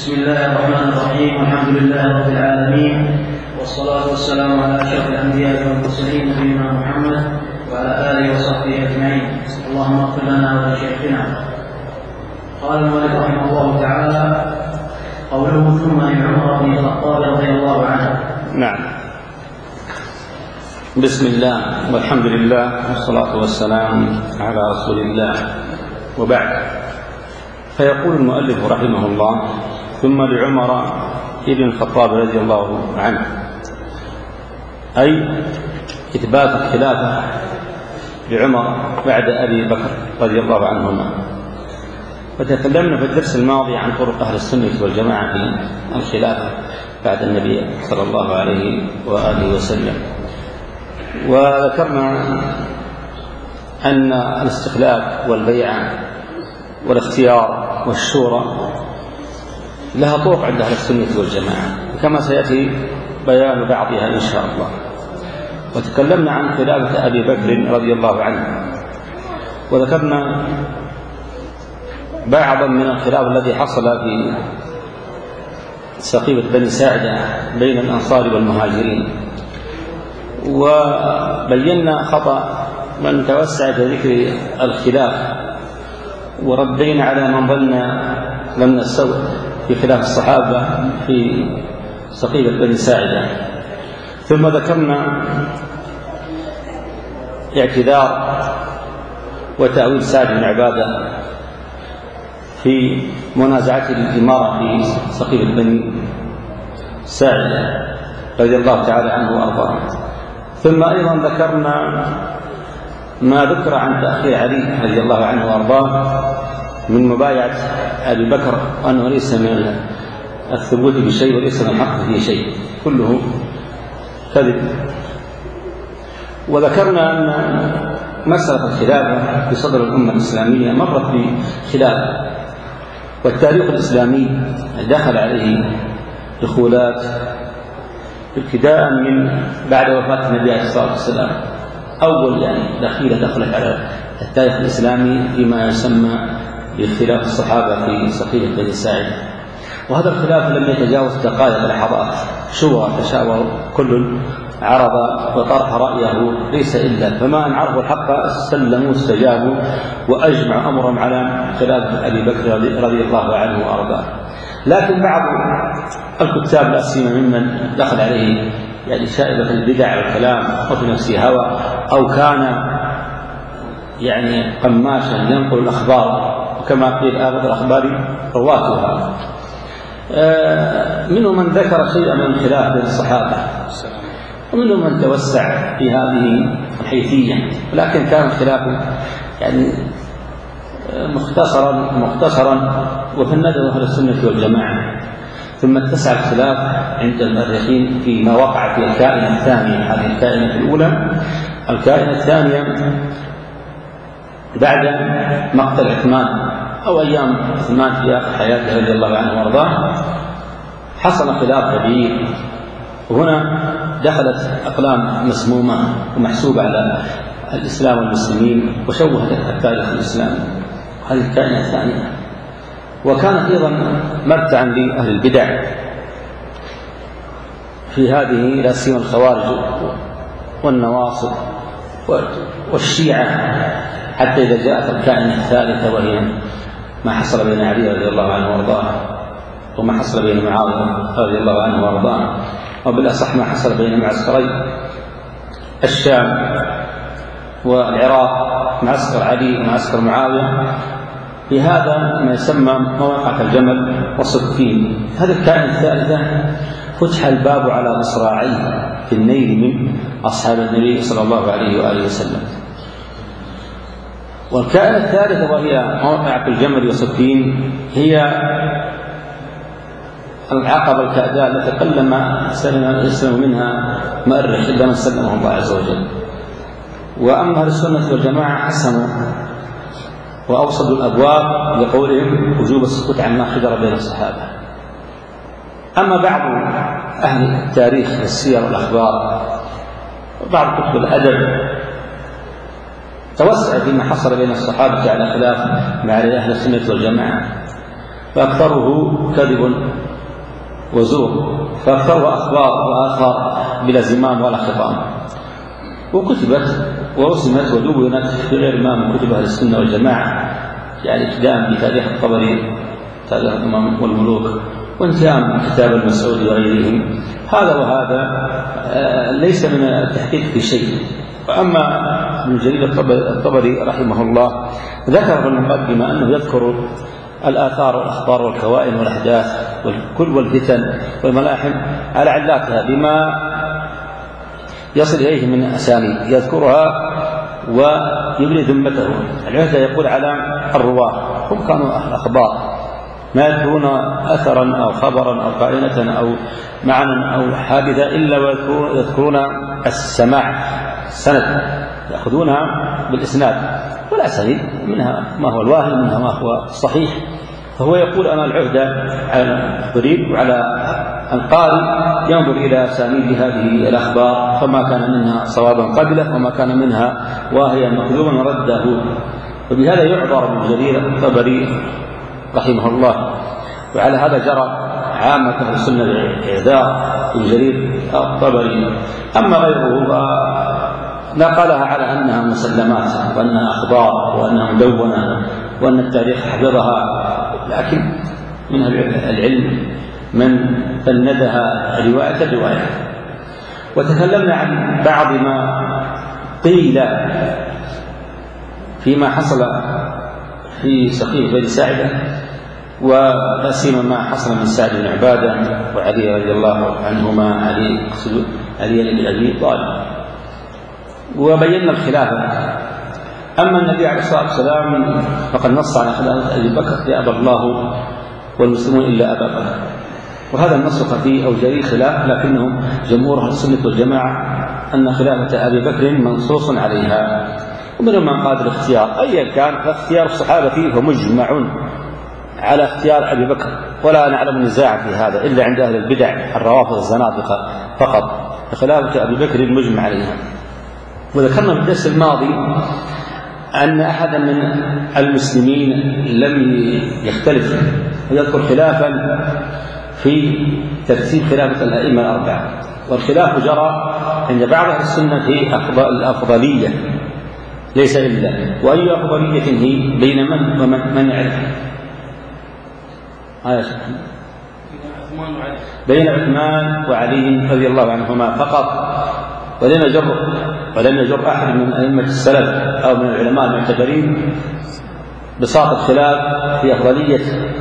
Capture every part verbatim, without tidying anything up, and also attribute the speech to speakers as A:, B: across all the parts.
A: بسم الله الرحمن الرحيم. الحمد لله رب العالمين، والصلاة والسلام على أشرف الأنبياء والمرسلين نبينا محمد وعلى آله وصحبه أجمعين. اللهم اغفر لنا ولشيخنا. قال المؤلف رحمه الله تعالى: قوله ثم لعمر بن الخطاب رضي الله عنه.
B: نعم. بسم الله والحمد لله والصلاة والسلام على رسول الله، وبعد. فيقول المؤلف رحمه الله: ثم لعمر بن الخطاب رضي الله عنه، أي إثبات الخلافة لعمر بعد أبي بكر رضي الله عنهما. وتكلمنا في الدرس الماضي عن طرق أهل السنة والجماعة في الخلافة بعد النبي صلى الله عليه وآله وسلم، وذكرنا أن الاستخلاف والبيعة والاختيار والشورى لها طرق عند أهل السنة والجماعة، كما سيأتي بيان بعضها إن شاء الله. وتكلمنا عن خلافة أبي بكر رضي الله عنه، وذكرنا بعضا من الخلاف الذي حصل في سقيفة بني ساعدة بين الأنصار والمهاجرين، وبينا خطأ من توسع في ذكر الخلاف، وردينا على من ظن لنا السوء في خلاف الصحابة في سقيفة بني ساعدة. ثم ذكرنا اعتذار وتأويل سعد بن عبادة في منازعة الإمارة في سقيفة بني ساعدة رضي الله تعالى عنه وأرضاه. ثم أيضا ذكرنا ما ذكر عن تأخير علي رضي الله عنه وأرضاه من مبايعة أبي بكر، وأنه ليس من الثبوت بشيء وليس من الحق فيه شيء، كله كذب. وذكرنا أن مسألة الخلافة في صدر الأمة الإسلامية مرت بخلاف، والتاريخ الإسلامي دخل عليه دخولات ابتداء من بعد وفاة النبي عليه الصلاة والسلام. أول يعني دخيلة دخلت على التاريخ الإسلامي فيما يسمى باختلاف الصحابة في سقيفة بني ساعدة، وهذا الخلاف لم يتجاوز دقائق لحظات، شورى تشاور، كل عرض وطرح رأيه ليس إلا، فما أن عرفوا الحق سلموا استجابوا وأجمع أمرهم على خلافة أبي بكر رضي الله عنه وأرضاه. لكن بعض الكتاب لا سيما ممن دخل عليه يعني شائبة البدع والكلام وفي نفسه هوى، أو كان يعني قماشا ينقل الأخبار، وكما قيل آخذ الأخبار رواتها، منهم من ذكر شيئا من الخلاف بين الصحابة، ومنهم من توسع في هذه الحيثية، ولكن كان الخلاف يعني مختصرا مختصرا وفي الندى أهل السنة والجماعة. ثم اتسع الخلاف عند المؤرخين فيما وقع في الكائنة الثانية. هذه الكائنة الأولى. الكائنة الثانية بعد مقتل عثمان أو أيام عثمان في آخر حياته رضي الله عنه وارضاه حصل خلاف كبير، وهنا دخلت أقلام مسمومة ومحسوبة على الإسلام والمسلمين وشوهت التاريخ الإسلامي. هذه الكائنة الثانية. وكانت أيضا مرتعا لأهل البدع في هذه، لا سيما الخوارج والنواصب والشيعة، حتى إذا جاءت الكائنة الثالثة وهي ما حصل بين علي رضي الله عنه وارضاه وما حصل بين معاوية رضي الله عنه وارضاه، وبالأصح ما حصل بين معسكري الشام والعراق، معسكر علي ومعسكر معاوية، في هذا ما يسمى مواقعة الجمل والصفين. هذه الكائنة الثالثة فتح الباب على مصراعي في النيل من أصحاب النبي صلى الله عليه وآله وسلم. والكائنة الثالثة وهي موقعة الجمل والصفين هي العقبة الكأداء التي قلما يسلم منها مؤرخ إلا من سلمه الله عز وجل. وأما أهل السنة والجماعة حسموا وأوصدوا الأبواب لقولهم وجوب السكوت عما حجر بين الصحابة. أما بعض أهل التاريخ والسير والأخبار وبعض كتب الأدب توسع فيما حصل بين الصحابة على خلاف مع أهل السنة والجماعة، فأكثره كذب وزور، فأكثره أخبار وآثار بلا زمام ولا خطام، وكتبت ورسمت ودونت في غير ما من كتب أهل السنة والجماعة، يعني ابتداء بتاريخ الطبري تاريخ الأمم والملوك، وانتهاء من كتاب المسعودي وغيرهم. هذا وهذا ليس من التحقيق في شيء. وأما ابن جرير الطبري رحمه الله ذكر في المقدمة أنه يذكر الآثار والأخبار والكوائن والأحداث والكل والفتن والملاحم على علاتها بما يصل إليه من أسانيد يذكرها ويبني ذمته. العهدة يقول على الرواة هم كانوا الأخبار، ما يذكرون أثرا أو خبرا أو قائنة أو معنى أو حادثة إلا ويذكرون السماع السند، يأخذونها بالإسناد والأسانيد، منها ما هو الواهي منها ما هو الصحيح. فهو يقول أنا العهدة على الطريق وعلى القارئ ينظر إلى أسانيد هذه الأخبار، فما كان منها صوابا قبله وما كان منها واهيا مكذوبا رده. وبهذا يعبر ابن جرير الطبري رحمه الله، وعلى هذا جرى عامة أهل السنة بإعذار ابن جرير الطبري. أما غيره نقلها على أنها مسلمات وأنها أخبار وأنها مدونة وأن التاريخ حفظها، لكن من العلم من فندها رواية رواية. وتكلمنا عن بعض ما قيل فيما حصل في سقيف بني ساعدة، ولا سيما ما حصل من سعد بن عبادة وعلي رضي الله عنهما، علي علي بن أبي طالب، وبينا الخلافة. أما النبي عليه الصلاة والسلام فقد نص على خلافة أبي بكر يأبى الله والمسلمون إلا أبا بكر، وهذا النص خفي أو جري خلاف، لكنهم جمهور أهل السنة والجماعة أن خلافة أبي بكر منصوص عليها. ومنهم من قال الاختيار أيا كان، فاختيار الصحابة فيه مجمع على اختيار أبي بكر، ولا نعلم نزاع في هذا إلا عند أهل البدع الروافض الزنادقة فقط. خلافة أبي بكر المجمع عليها. وذكرنا في الدرس الماضي أن أحدا من المسلمين لم يختلف ويذكر خلافا في ترتيب خلافة الأئمة الأربعة، والخلاف جرى عند بعض أهل السنة في الأفضلية ليس إلا، وأي أفضلية هي بين من ومن من يعرف؟ آية بين عثمان وعلي رضي الله عنهما فقط، ولم يجر ولم يجر أحد من أئمة السلف أو من العلماء المعتبرين بساط الخلاف في أفضلية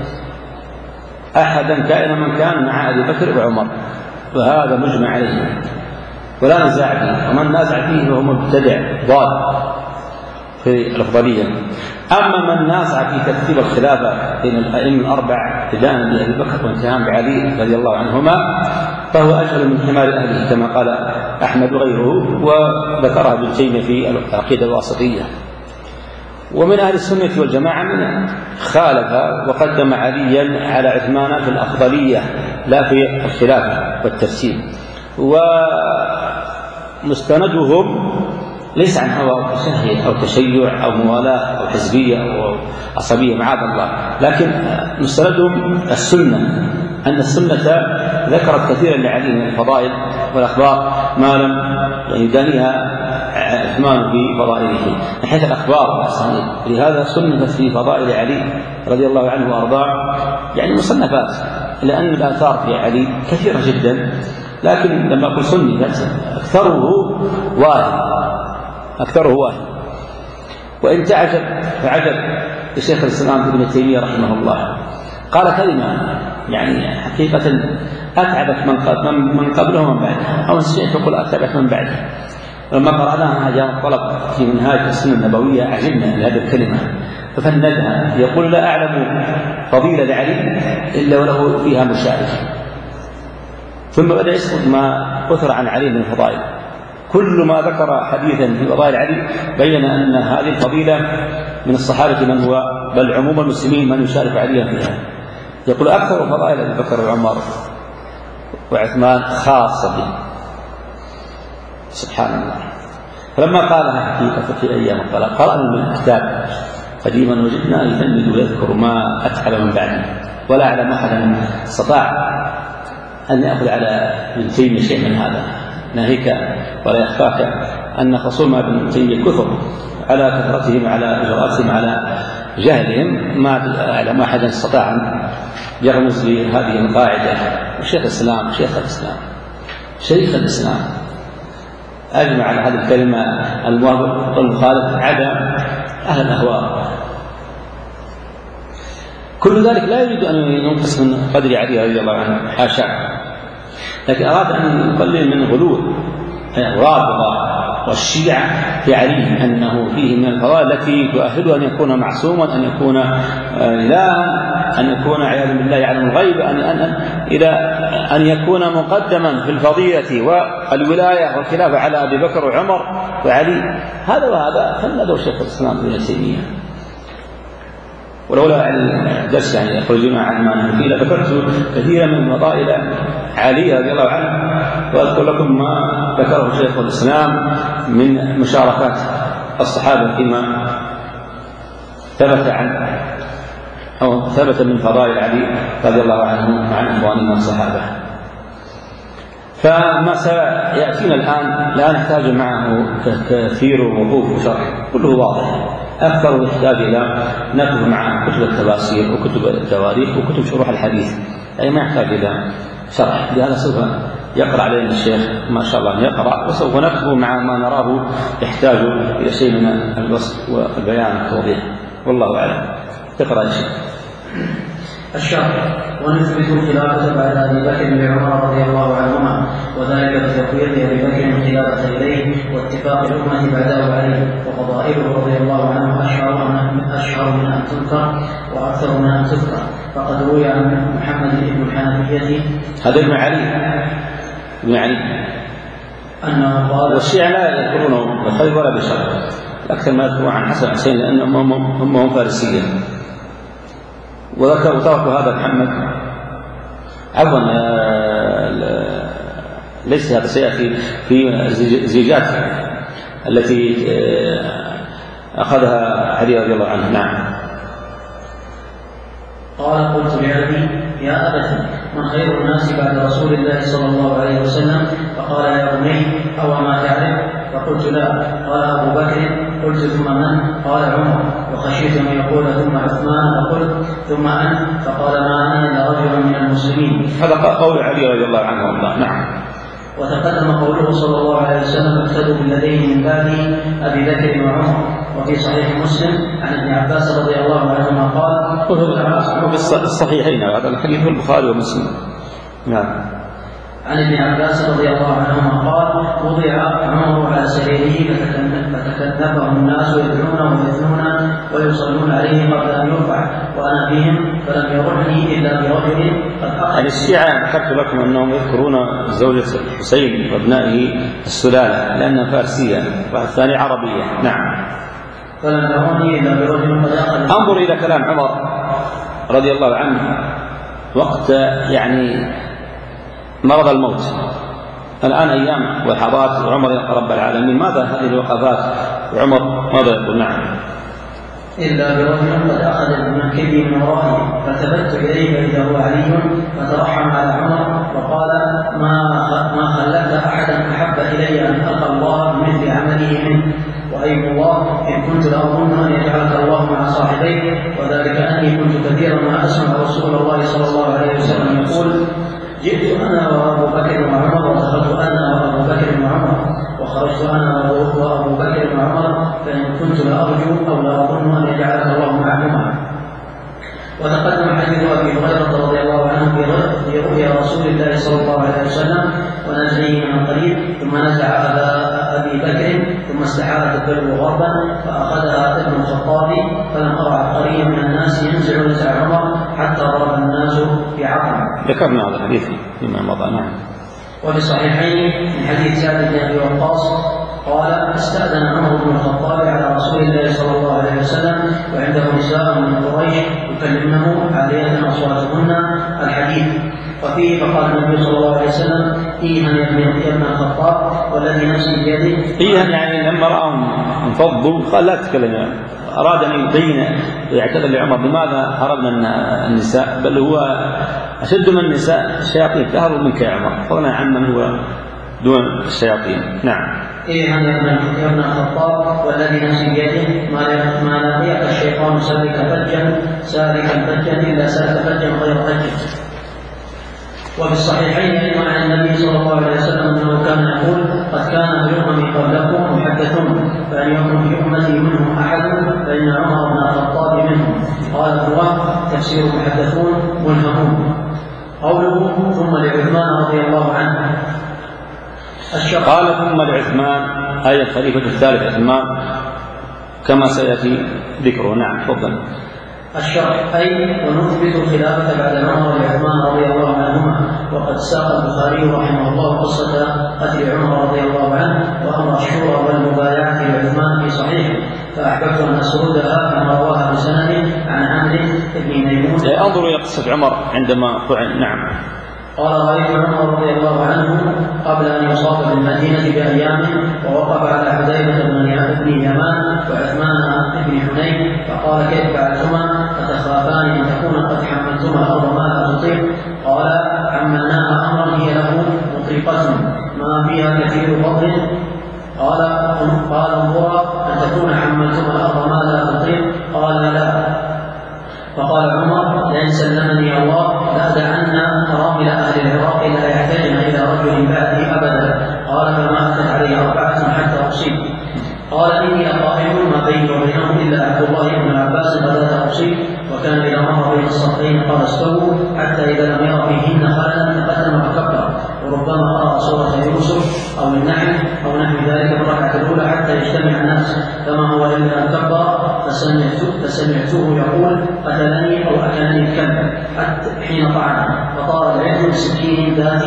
B: أحدا كائنا من كان مع أبي بكر وعمر، وهذا مجمع عليه ولا نزاع فيه، ومن نازع فيه فهو مبتدع ضال في الأفضلية. أما من نازع في ترتيب الخلافة بين الأئمة الأربع ابتداء بأبي بكر وانتهاء بعلي رضي الله عنهما فهو أجهل من حمار أهله كما قال أحمد وغيره، وذكرها ابن تيمية في العقيدة الواسطية. ومن أهل السنة والجماعة من خالف وقدم عليا على عثمان في الأفضلية لا في الخلافة والترتيب، ومستندهم ليس عن هوى أو تشهي أو تشيع أو موالاة أو حزبية أو عصبية معاذ الله، لكن مستندهم السنة، أن السنة ذكرت كثيرا لعلي من الفضائل والأخبار ما لم يدانيها عثمان في فضائله من حيث الأخبار والأسانيد. لهذا صنفت في فضائل علي رضي الله عنه وأرضاه يعني مصنفات، لأن الآثار في علي كثيرة جدا، لكن لما أقول صنفت أكثره واهي أكثره واهي. وإن تعجب فعجب الشيخ الإسلام ابن تيمية رحمه الله قال كلمة يعني حقيقة أتعبت من قبله ومن بعده، أو نسيت تقول أتعبت من بعده. لما قرأناها جاء الطلب في منهاج السنة النبوية عجبنا لهذه الكلمة ففندها، يقول لا أعلم فضيلة لعلي إلا وله فيها مشاركة. ثم بدأ يسقط ما أثر عن علي من الفضائل، كل ما ذكر حديثا في فضائل علي بين أن هذه الفضيلة من الصحابة من هو بل عموم المسلمين من يشارك عليها فيها. يقول أكثر فضائل أبي بكر وعمر وعثمان خاصة به، سبحان الله. فلما قالها حقيقة في أيام الطلاق قرأنا من الكتاب قديما وجدنا يفند ويذكر ما أتحل من بعده، ولا أعلم أحدا استطاع أن يأخذ على ابن تيمية شيء من هذا. ناهيك ولا يخفاك أن خصوم ابن تيمية كثر على كثرتهم على إجراءاتهم على جهلهم، ما أعلم أحدا استطاع أن يرمز لهذه القاعدة. شيخ الإسلام شيخ الإسلام شيخ الإسلام أجمع على هذه الكلمة الموافق والمخالف عدا أهل الأهواء. كل ذلك لا يريد أن ينقص من قدر علي رضي الله عنه، حاشا، لكن أراد أن يقلل من غلو الرافضة والشيعة في علي، أنه فيه من الفضائل التي تؤهله أن يكون معصوما، أن يكون إلها، أن يكون عياذا بالله يعلم الغيب، أن أن إلى أن يكون مقدما في الفضيلة والولاية والخلافة على أبي بكر وعمر وعلي. هذا وهذا خلده شيخ الإسلام ابن تيمية. ولولا الدرس يعني يخرجون عن ما نحن فيه لذكرت كثيرا من فضائل علي رضي الله عنه، وأذكر لكم ما ذكره شيخ الإسلام من مشاركات الصحابة فيما ثبت عن أو ثبت من فضائل علي رضي الله عنه وعن إخواننا الصحابة. فما سيأتينا الآن لا نحتاج معه كثير وقوف وشرح، كله واضح. أكثر يحتاج إلى نقف مع كتب التفاسير وكتب التواريخ وكتب شروح الحديث، أي ما يحتاج إلى شرح. لهذا سوف يقرأ علينا الشيخ ما شاء الله أن يقرأ، وسوف نكتب مع ما نراه يحتاج إلى شيء من الوصف والبيان والتوضيح، والله أعلم. اقرأ يا شيخ.
A: الشرح. ونثبت الخلافة بعد أبي بكر وعمر رضي الله عنهما، وذلك بتفويض أبي بكر الخلافة إليه واتفاق الأمة بعده عليه، وفضائله رضي الله عنه أشهر من أشهر من أن تذكر وأكثر من أن تذكر. فقد روي عن محمد بن الحنفية
B: هذا ابن علي ابن علي
A: أنه قال،
B: والشيعة لا يذكرونه بخير ولا بشر، أكثر ما يذكرون عن حسن حسين لأن أمهم فارسية. وذكر وتركوا هذا محمد عفوا ليس هذا سيأتي في زيجات التي أخذها علي رضي الله عنه. نعم.
A: قال: قلت لأبي: يا أبت، من خير الناس بعد رسول الله صلى الله عليه وسلم؟ فقال: يا بني، أو ما تعرف؟ فقلت: لا. قال: أبو بكر. قلت: ثم من؟ قال: عمر. وخشيت أن يقول ثم عثمان، فقلت: ثم أنت؟ فقال: ما أنا إلا رجل من المسلمين.
B: هذا قول علي رضي الله عنه والله. نعم.
A: وتقدم قوله صلى الله عليه وسلم: اقتدوا بالذين من بعده أبي بكر وعمر. وفي صحيح مسلم عن ابن عباس رضي الله عنهما قال،
B: وفي الصحيحين هذا الحديث في البخاري ومسلم. نعم.
A: عن ابن عباس رضي الله عنهما قال: وضع عمر على سريره فتكنفه الناس يدعونه ويثنون ويصلون عليه قبل ان يرفع، وانا بهم فلم يرحني الا برجل قد اخذ.
B: يعني الشيعة ذكرت لكم انهم يذكرون زوجة الحسين وابنائه السلالة لانها فارسية والثانية عربية. نعم.
A: فلم يرحني الا برجل قد اخذ.
B: انظر الى كلام عمر رضي الله عنه وقت يعني مرض الموت. الآن أيام وحضات وعمر رب العالمين، ماذا هذه الوقفات وعمر ماذا يقول؟ نعم.
A: إلا برجل قد أخذ بمنكبي من ورائي، فثبت إليه فإذا هو علي، فترحم على عمر وقال: ما ما خلفت أحدا أحب إلي أن ألقى الله بمثل عمله منه، وأيم الله إن كنت لأظن أن يجعلك الله مع صاحبيك، وذلك أني كنت كثيرا ما أسمع رسول الله صلى الله عليه وسلم يقول: جئت أنا وأبو بكر وعمر، ودخلت أنا وأبو بكر وعمر، وخرجت أنا وأبو بكر وعمر، فإن كنت لأرجو أو لأظن أن يجعلك الله معهما. وتقدم حديث أبي هريرة رضي الله عنه في رؤيا رسول الله صلى الله عليه وسلم ونزعه من قريب، ثم نزع أبا أبي بكر، ثم استحالت البلو غربا فأخذها ابن الخطاب، فلم أرى عبقريا من الناس ينزع نزع عمر حتى ضرب الناس في عقل.
B: ذكرنا هذا الحديث فيما مضى. نعم.
A: وفي الصحيحين من حديث سعد بن أبي وقاص قال: استأذن عمر بن الخطاب على رسول الله صلى الله عليه وسلم وعنده نساء من قريش يكلمنه عالية أصواتهن الحديث، وفيه فقال النبي صلى الله عليه وسلم: إيها يا ابن الخطاب والذي نفسي بيده.
B: إيها يعني لما رأهم فضوا قال لا تتكلم يعني. أراد أن يبين ويعتذر لعمر لماذا هربنا النساء، بل هو أشد من النساء الشياطين تهرب منك يا عمر، فضلا عمن هو دون الشياطين. نعم.
A: إيه يا ابن الخطاب والذي نفسي بيده ما لقيك الشيطان سالك فجا سالكا فجا إلا سالك فجا غير فج. وفي الصحيحين أيضا عن النبي صلى الله عليه وسلم أنه كان يقول قد كان في الأمم قبلكم محدثون فإن يكن في أمتي منهم أحد فإن عمر بن الخطاب منهم. قال هو تفسير محدثون ملهمون. قوله ثم لعثمان رضي الله عنه.
B: قال ثم لعثمان أي الخليفة الثالث عثمان كما سيأتي ذكره. نعم تفضل.
A: الشرح أي ونثبت الخلافة بعد عمر لعثمان رضي الله عنهما. وقد ساق البخاري رحمه الله قصة قتل عمر رضي الله عنه وأمر الشورى والمبايعة لعثمان في صحيح فأحببت أن أسردها كما رواها بسند عن عمرو بن ميمون.
B: انظروا إلى قصة عمر عندما فعل. نعم.
A: قال رأيت عمر رضي الله عنه قبل أن يصاب بالمدينة بأيام ووقف على حذيفة بن اليمان وعثمان بن حنين فقال كيف فعلتما فتخافان أن تكون قد حملتما الأرض ما لا تطيق؟ قال حملناها أمرا هي له مطيقة ما فيها كثير فضل. قال قال انظرا أن تكون حملتما الأرض ما لا تطيق؟ قال لا. فقال عمر لئن سلمني الله لأدعن رامل أهل العراق لا يحتاجن إلى رجل بعدي أبدا. قال فما أتت عليه أربعة حتى أصيب. قال إني أخاف ما بيني وبينهم إلا عبد الله بن العباس غداة أصيب وكان إذا مر بين الصفين قال استووا حتى إذا لم ير فيهن خللا تقدم فكبر وربما قرأ سورة يوسف أو النحل أو نحو ذلك الركعة الأولى حتى يجتمع الناس فما هو إلا أن كبر فسمعته, فسمعته يقول قتلني أو أكلني الكلب حتى حين طعنه فطار العجل بسكين ذات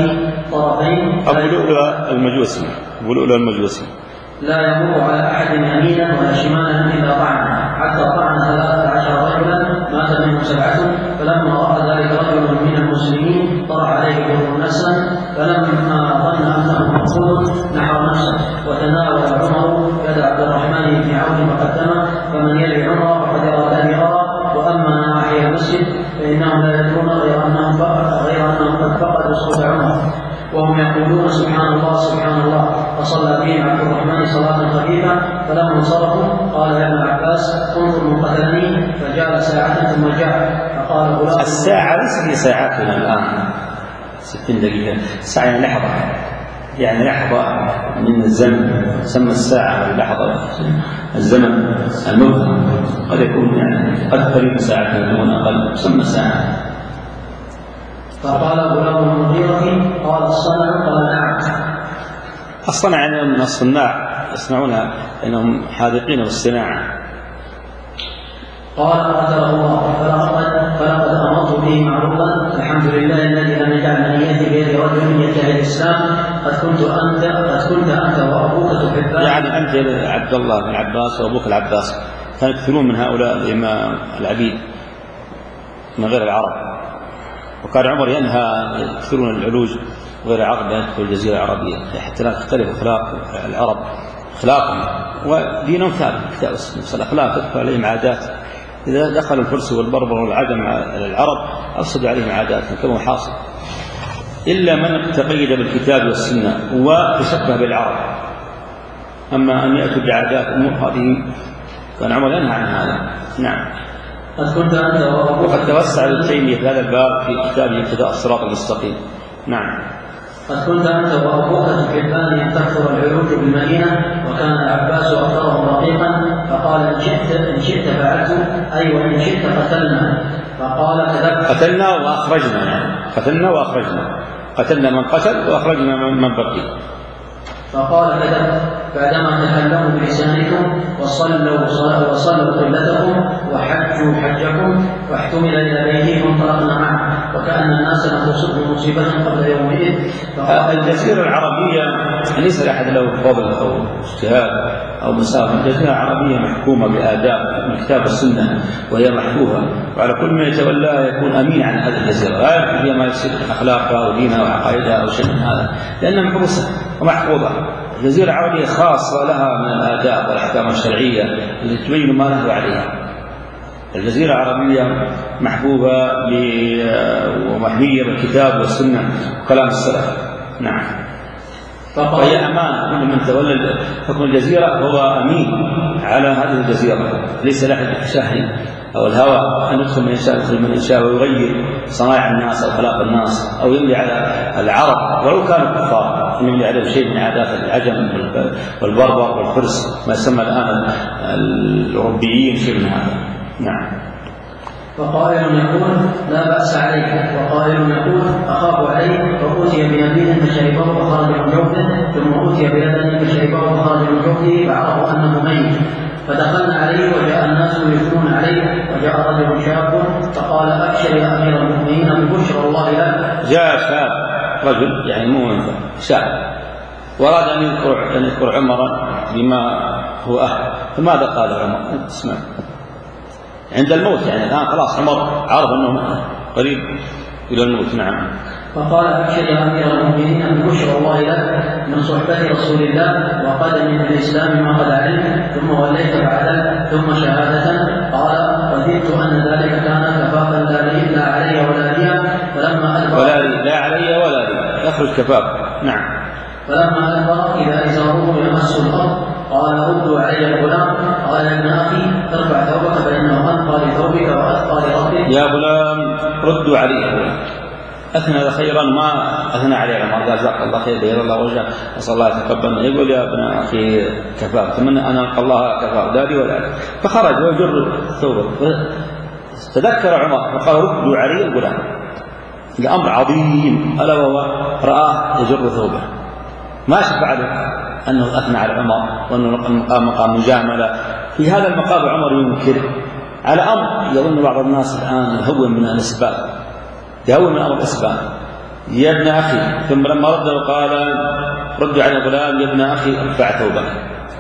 A: طرفين.
B: أبو لؤلؤ المجوسي أبو لؤلؤ المجوسي
A: لا يمر على أحد يمينا ولا شمالا إلا طعنه حتى طعن ثلاثة عشر رجلا مات منهم سبعة. فلما رأى ذلك رجل من المسلمين طرح عليه بر نسا فلما ظن أنه مقصود نحر نفسه وتناول عمر يد عبد الرحمن بن عوف مقدمه فمن يلي عمر فقد يرى الذي يرى. وأما نواحي المسجد فإنهم لا يدرون غير أنهم غير أنهم قد فقدوا صوت عمر وهم يقولون سبحان الله سبحان الله. فصلى بهم عبد الرحمن صلاة خفيفة فلما انصرفوا قال يا ابن عباس انظر من قتلني فجاء ساعة ثم جاء فقال غلام.
B: الساعة ليس هي ساعاتنا الآن ستين دقيقة ساعة يعني لحظة يعني لحظة من الزمن سمى الساعة لحظة الزمن المبهم قد يكون يعني قد قريب ساعة يكون أقل سمى الساعة.
A: فقال غلام المغيرة قال الصنع قال نعم.
B: الصنع يعني من الصناع يصنعونها لأنهم حاذقين بالصناعة.
A: قال قتله الله فلقد فلقد أمرت به معروفا الحمد لله الذي لم يجعل نيتي بيد رجل يدعي الإسلام قد كنت أنت قد كنت أنت وأبوك تحبان.
B: يعني أنت يا عبد الله بن العباس وأبوك العباس كانوا يكثرون من هؤلاء الإمام العبيد من غير العرب. وكان عمر ينهى يكثرون العلوج غير العرب يدخل الجزيرة العربية حتى لا تختلف أخلاق العرب أخلاقهم ودينهم ثابت نفس الأخلاق تدخل عليهم عادات. إذا دخل الفرس والبربر والعجم على العرب أفسدوا عليهم عادات كما حاصل إلا من تقيد بالكتاب والسنة وتشبه بالعرب. أما أن يأتوا بعادات أمور هذه كان عمر ينهى عن هذا. نعم. وقد توسع ابن تيمية في هذا الباب في كتابه ابتداء الصراط المستقيم. نعم.
A: قد كنت أنت وأبوك تحبان أن تكثر العلوج بالمدينة وكان العباس أكثرهم رقيقا فقال إن شئت إن شئت فعلت أي وإن شئت قتلنا. فقال كذبت.
B: قتلنا وأخرجنا يعني قتلنا وأخرجنا قتلنا من قتل وأخرجنا من بقي.
A: فقال كذبت بعدما تكلموا بلسانكم وصلوا وصلوا قبلتكم وحجوا حجكم واحتمل إلى بيتهم طرقنا معه وكأن الناس لم تصبهم مصيبة قبل يومئذ.
B: الجزيرة العربية ليس لأحد له فضل أو اجتهاد أو مسافة. الجزيرة العربية محكومة بآداب من كتاب السنة وهي محفوظة وعلى كل من يتولاها يكون أمين عن هذه الجزيرة لا يكفي ما يفسد أخلاقها ودينها وعقائدها أو شيء من هذا لأنها محروسة ومحفوظة الجزيرة العربية خاصة لها من الآداب والأحكام الشرعية التي تبين ما نهوا عليها. الجزيرة العربية محبوبة ومحمية بالكتاب والسنة وكلام السلف. نعم. وهي أمان، كل من تولى حكم الجزيرة هو أمين على هذه الجزيرة، ليس له الشهي أو الهوى أن يدخل من يشاء يدخل من يشاء ويغير صنائع الناس أو خلاق الناس أو يملي على العرب ولو كانوا كفار، يملي عليهم شيء من عادات العجم والبربر والفرس ما يسمى الآن الأوروبيين شيء من هذا. نعم.
A: وقائل يقول لا بأس عليك، وقائل يقول أخاف عليك، وأوتي بنبيذ فشربه وخرج من جوفه، ثم أوتي بلبن فشربه وخرج من جوفه فعرفوا أنه ميت، فدخلنا عليه وجاء الناس يثنون عليه، وجاء رجل شاب فقال أبشر يا أمير المؤمنين ببشرى الله لك.
B: جاء شاب رجل يعني مو شاب وأراد أن يذكر أن يذكر عمر بما هو أهل، فماذا قال عمر؟ اسمع، عند الموت يعني الآن خلاص عمر عرف أنه قريب إلى الموت. نعم.
A: فقال أبشر يا أمير المؤمنين ببشرى الله لك من صحبة رسول الله وقدم في الإسلام ما قد علمت، ثم وليت بعد ثم شهادة. قال وجدت أن ذلك كان كفافا لا لي لا علي ولا لي، فلما أدبر
B: ولا لي لا علي ولا لي يخرج كفاف. نعم.
A: فلما أدبر إذا إزاره يمس الأرض قال ردوا علي الغلام. قال يا ابن أخي ارفع ثوبك فإنه أنقى لثوبك وأتقى لربك.
B: يا غلام ردوا علي. أثنى خيرا ما أثنى عليه عمر، قال جزاك الله خير بيض الله وجهه أسأل الله يتقبل. يقول يا ابن أخي كفاف، أتمنى أن ألقى الله كفاف داري ولا لي. فخرج ويجر ثوبه، تذكر عمر فقال ردوا علي الغلام. الأمر عظيم ألا وهو رآه يجر ثوبه، ما شفع له أنه أثنى على عمر وأنه المقام مقام مجاملة. في هذا المقام عمر ينكر على أمر يظن بعض الناس الآن يهون من الأسباب، يهون من أمر الأسباب. يا ابن أخي، ثم لما رد قال رد على الغلام يا ابن أخي ارفع ثوبك.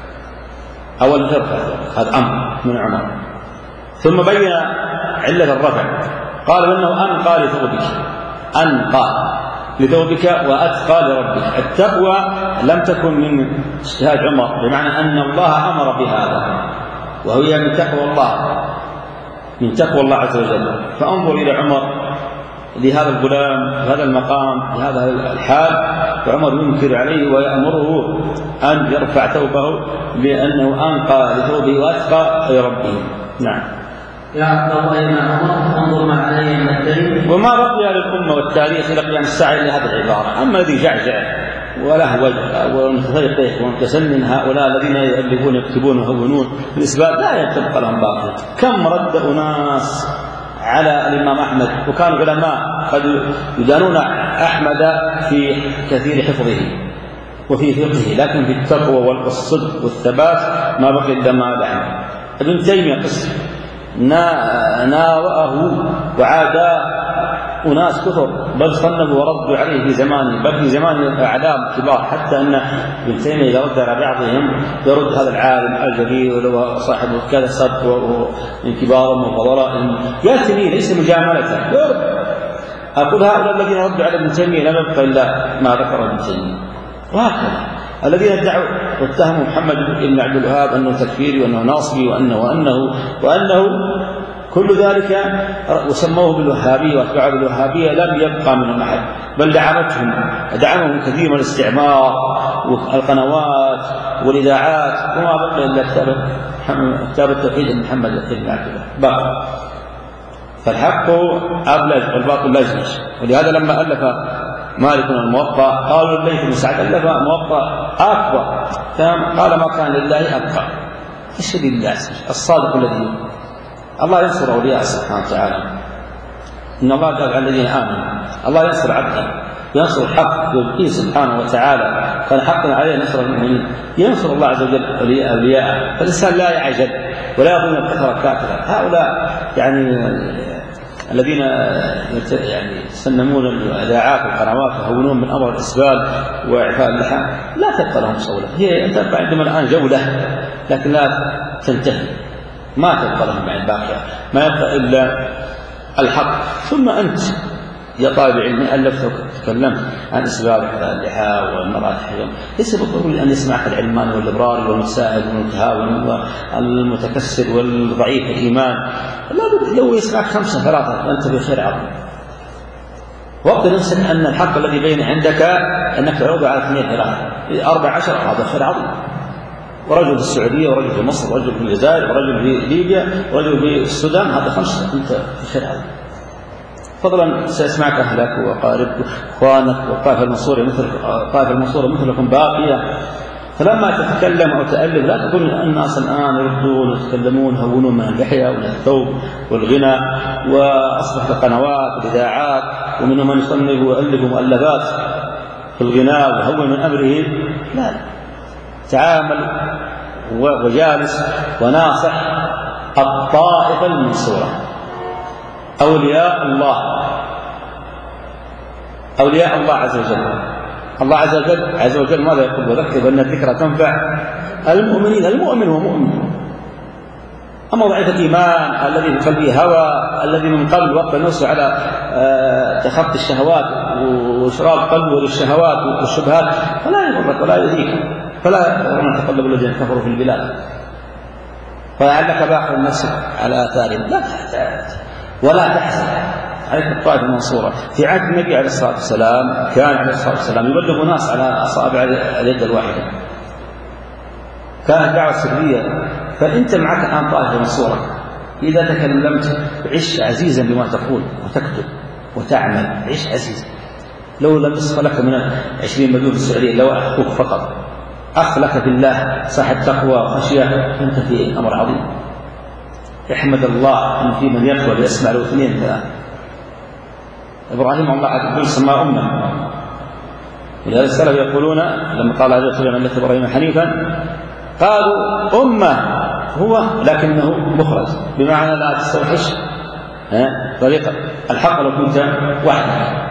B: أولا ترفع ثوبك، هذا أمر من عمر. ثم بين علة الرفع، قال إنه أنقى لثوبك، أنقى لثوبك وأتقى لربك. التقوى لم تكن من اجتهاد عمر، بمعنى أن الله أمر بهذا، وهي من تقوى الله، من تقوى الله عز وجل. فانظر إلى عمر لهذا الغلام في هذا المقام في هذا الحال، فعمر ينكر عليه ويأمره أن يرفع ثوبه لأنه أنقى لثوبه وأتقى لربه. نعم.
A: يا عبد الله بن عمر انظر ما علي من الدين.
B: وما بقي للأمة والتاريخ إلى قيام الساعة إلا هذه العبارة. أما الذي جعجع وله وجه والمتفيقق والمتسنن هؤلاء الذين يؤلفون يكتبون ويهونون الإثبات لا يتبقى لهم باقي. كم رد أناس على الإمام أحمد وكانوا علماء قد يدانون أحمد في كثير حفظه وفي فقهه، لكن في التقوى والصدق والثبات ما بقي إلا ما لعنه. ابن تيمية قصة ناوأه وعاداه أناس كثر، بل صنفوا وردوا عليه في زمانه، بل في زمان أعلام كبار، حتى أن ابن تيمية إذا رد على بعضهم يرد هذا العالم الجليل وصاحب كذا سبق من كبارهم وفضلائهم، يأتي ليس مجاملة يرد. أقول هؤلاء الذين ردوا على ابن تيمية لم يبقى إلا ما ذكر ابن تيمية. وهكذا الذين ادعوا واتهموا محمد بن عبد الوهاب أنه تكفيري وأنه ناصبي وأنه وأنه وأنه كل ذلك وسموه بالوهابية واتباعوا بالوهابية لم يبقى منهم أحد، بل دعمتهم دعمهم كثير من الاستعمار والقنوات والإذاعات، وما بقي إلا كتاب التوحيد محمد بن عبد الوهاب. فالحق أبلج والباطل لجلج. ولهذا لما ألف مالك الموطأ قالوا الليث بن سعد ألف موطأ أكبر، قال ما كان لله أبقى. إيش لله الصادق الذي الله ينصر أولياء سبحانه وتعالى. إن الله قال على الذين آمنوا، الله ينصر عبده، ينصر الحق يبقيه سبحانه وتعالى. كان حقا عليه نصر المؤمنين، ينصر الله عز وجل أولياءه. فالإنسان لا يعجل ولا يظن الكفر كافرا. هؤلاء يعني الذين يعني يسنمون الإذاعات والقنوات ويهونون من أمر الإسبال وإعفاء اللحى لا تبقى لهم صولة. هي أنت عندما الآن جولة لكن لا تنتهي، ما تبقى لهم بعد باقية، ما يبقى إلا الحق. ثم أنت يا طالب علم ألفت وتكلمت عن إسباب اللحى والمرأة تحرم، ليس بالضروري أن يسمعك العلماني والليبرالي والمتساهل والمتهاون والمتكسر والضعيف الإيمان، لا، لو يسمعك خمسة ثلاثة أنت بخير عظيم. وقت نفسك أن الحق الذي بين عندك أنك تعود على اثنين ثلاثة أربع عشر، هذا خير عظيم. ورجل في السعودية ورجل في مصر ورجل في الجزائر ورجل في ليبيا ورجل في السودان، هذا خمسة، أنت بخير عظيم. فضلا سيسمعك أهلك وأقاربك وإخوانك والطائفة المنصورة مثل الطائفة المنصورة مثلكم باقية. فلما تتكلم أو تألف لا تكون الناس الآن يردون ويتكلمون يهونون من اللحية ومن الثوب والغنى، وأصبحت القنوات والإذاعات ومنهم من يصنف ويؤلف مؤلفات في الغناء ويهون من أمره. لا، تعامل وجالس وناصح الطائفة المنصورة، أولياء الله، أولياء الله عز وجل. الله عز وجل عز وجل ماذا يقول؟ وذكر بأن الذكرى تنفع المؤمنين. المؤمن هو مؤمن، أما ضعيف الإيمان الذي في قلبه هوى، الذي من قبل وقت نفسه على تخطي الشهوات وإشراق قلبه للشهوات والشبهات، فلا يضرك ولا يؤذيك، فلا يتقلب الذين كفروا في البلاد فلعلك باخر نفسك على آثارهم. لا تحتاج ولا تحزن عليك الطائفة المنصورة. في عهد النبي عليه الصلاة والسلام كان عليه الصلاة والسلام يبلغ ناس على أصابع اليد الواحدة، كانت دعوة سرية. فأنت معك الآن طائفة منصورة، إذا تكلمت عش عزيزا بما تقول وتكتب وتعمل، عش عزيزا. لو لم يصف لك من عشرين مليون في السعودية، لو أخوك فقط أخ لك بالله صاحب تقوى وخشية، أنت في أمر عظيم. احمد الله أن في من يقوى ليسمع له اثنين ثلاثة. إبراهيم الله يقول سماه أمة، ولهذا السلف يقولون لما قال هذا الرجل ملة إبراهيم حنيفا قالوا أمة هو لكنه مخرج، بمعنى لا تستوحش طريقة الحق لو كنت وحدك.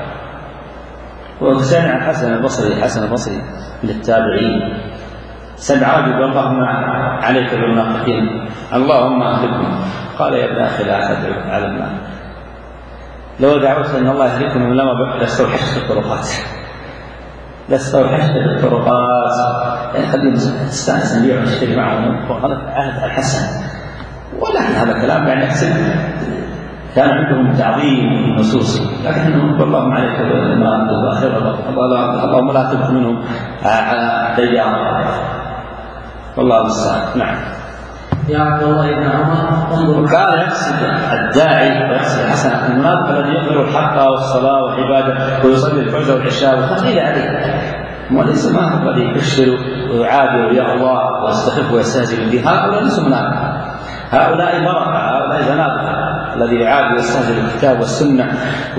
B: وسمع حسن البصري حسن البصري من التابعين سمع رجل اللهم عليك بالمنافقين اللهم أهلكهم، قال يا ابن أخي لا تدعو على المال، لو دعوت أن الله يهلكهم لما لاستوحشت الطرقات لاستوحشت الطرقات يعني خلينا نستانس نبيع ونشتري معهم، وهذا عهد الحسن. ولكن هذا الكلام يعني أحسن كان عندهم تعظيم نصوصي، لكنهم اللهم عليك بالمال اللهم لا تبق منهم ديار، والله المستعان. نعم.
A: يا عبد الله بن عمر انظر.
B: وكان يقصد الداعي ويقصد الحسن المنافق الذي يظهر الحق والصلاه والعباده ويصلي الفجر والعشاء وتقيل عليه، وليس ما الذي يكشر ويعادي يا الله ويستخف ويستهزئ به. هؤلاء ليسوا منافق، هؤلاء مرقه، هؤلاء زنادقه، الذي يعادي ويستهزئ بالكتاب والسنه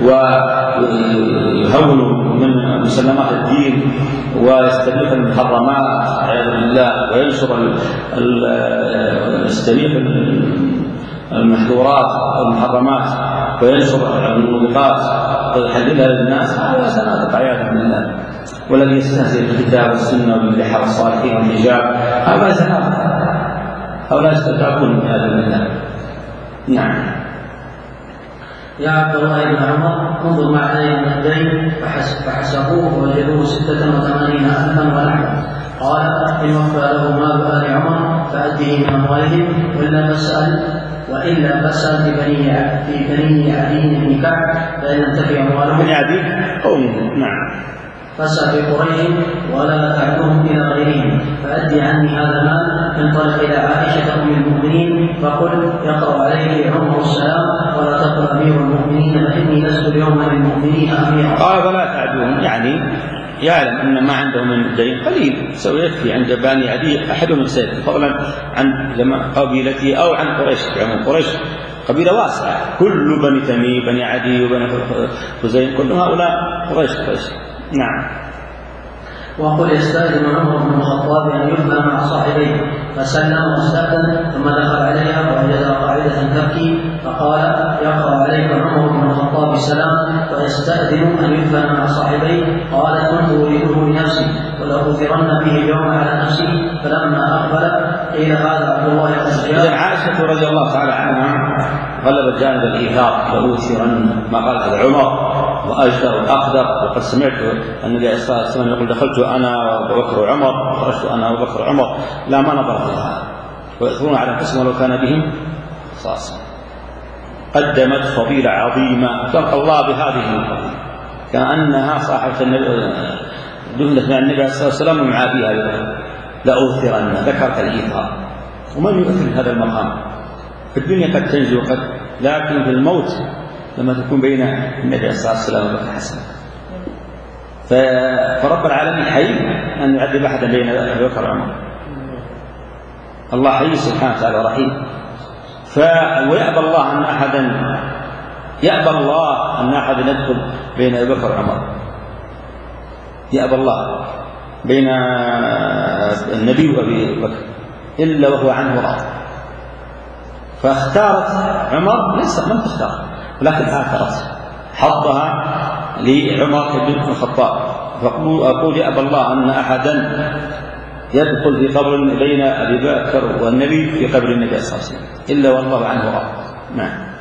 B: ويهون من مسلمات الدين ويستبيح المحرمات والعياذ بالله، وينشر يستبيح المحظورات والمحرمات وينشر الموبقات ويحللها للناس، هذا زنادقه عياذا بالله. والذي يستهزئ بالكتاب والسنه وباللحى والصالحين والحجاب هؤلاء زنادقه، هؤلاء يستدعون من هذا بالله. نعم.
A: يا عبد الله بن عمر انظر مع هذين الدين فحسبوه ووجدوه ستة وثمانين ألفا ونحو. قال إن وفى له مال آل عمر فأده من أموالهم وإلا فاسأل وإلا فاسأل في بني في بني عدي بن كعب فإن لم تفي أموالهم.
B: بني عدي قوم. نعم.
A: فاسأل في قريش ولا تعدهم إلى غيرهم فأدي عني هذا المال. انطلق إلى عائشة أم المؤمنين فقل يقرأ عليه عمر السلام ولا تقل أمير المؤمنين فإني لست اليوم للمؤمنين أميرا.
B: قال فلا تعدهم، يعني يعلم أن ما عنده من دين قليل سوف يكفي عند بني عدي أحدهم سيد، فضلا عن قبيلته أو عن قريش. يعني قريش قبيلة واسعة، كل بني تميم بني عدي وبني خزيم كل هؤلاء قريش قريش. نعم.
A: وقل يستأذن عمر بن الخطاب أن يفنى مع صاحبيه فسلم واستأذن ثم دخل عليها ووجدها قاعدة تبكي فقال يقرأ عليك عمر بن الخطاب السلام ويستأذن أن يفنى مع صاحبيه. قالت كنت أريده لنفسي ولأغفرن به اليوم على نفسي. فلما أقبل قيل هذا عبد الله بن زياد.
B: إذن عائشة عائشة رضي الله تعالى عنها غلبت جانب الإيثار لأوثرن، ما قال هذا عمر وأجدر وأقدر. وقد سمعت النبي صلى الله عليه وسلم يقول دخلت أنا وأبو بكر وعمر وخرجت أنا وأبو بكر وعمر. لا، ما نظرت إلى هذا، ويؤثرون على أنفسهم ولو كان بهم خصاصة. قدمت فضيلة عظيمة ترك الله بهذه الفضيلة كأنها صاحبة النبي دفنت مع النبي صلى الله عليه وسلم ومعافيها بها. لأوثرن، ذكرت الإيثار. ومن يؤثر هذا المقام في الدنيا؟ قد تنجي وقد، لكن في الموت لما تكون بين النبي صلى الله عليه وسلم وبكر حسن. فرب العالمين حي أن يعذب أحدا بين أبي بكر وعمر. الله حي سبحانه وتعالى رحيم. ويأبى الله أن أحدا يأبى الله أن أحدا يدخل بين أبي بكر وعمر. يأبى الله بين النبي وأبي بكر إلا وهو عنه راض. فاختارت عمر، ليس لم تختار ولكن آثرت حظها لعمر بن الخطاب. فأقول يأبى الله أن أحدا يدخل في قبر بين أبي بكر والنبي في قبر النبي صلى الله عليه وسلم إلا والله عنه راض. نعم.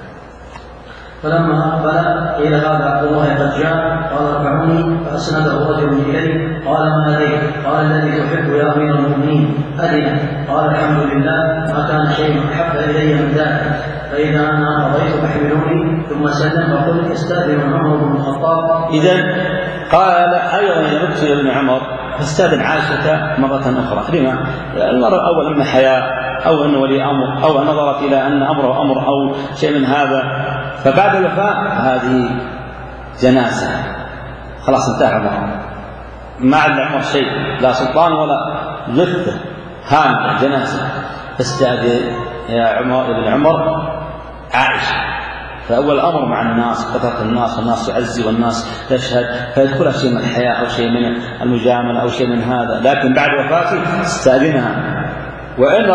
A: فلما أقبل قيل هذا عبد الله قد جاء، قال ارفعوني، فأسنده رجل إليه قال ما لديك؟ قال الذي تحب يا أمير المؤمنين أذن. قال الحمد لله، ما كان شيء أحب إلي من ذلك. فإذا أنا قضيت فاحملوني. ثم سلم وقلت استأذن عمر بن الخطاب.
B: إذن قال أيضا يرد ابن عمر فاستأذن عائشة مرة أخرى. لما؟ المرة الأول إما حياء أو أن ولي أمر أو نظرت إلى أن أمره أمر أو شيء من هذا. فبعد الوفاة هذه جنازة، خلاص انتهى عمر، ما عند عمر شيء، لا سلطان ولا جثة، هامة جنازة. فاستأذن يا عمر ابن عمر عائشة. فأول أمر مع الناس، كثرة الناس والناس تعزي والناس تشهد، فيدخلها شيء من الحياة أو شيء من المجاملة أو شيء من هذا. لكن بعد وفاته استأذنها، وإن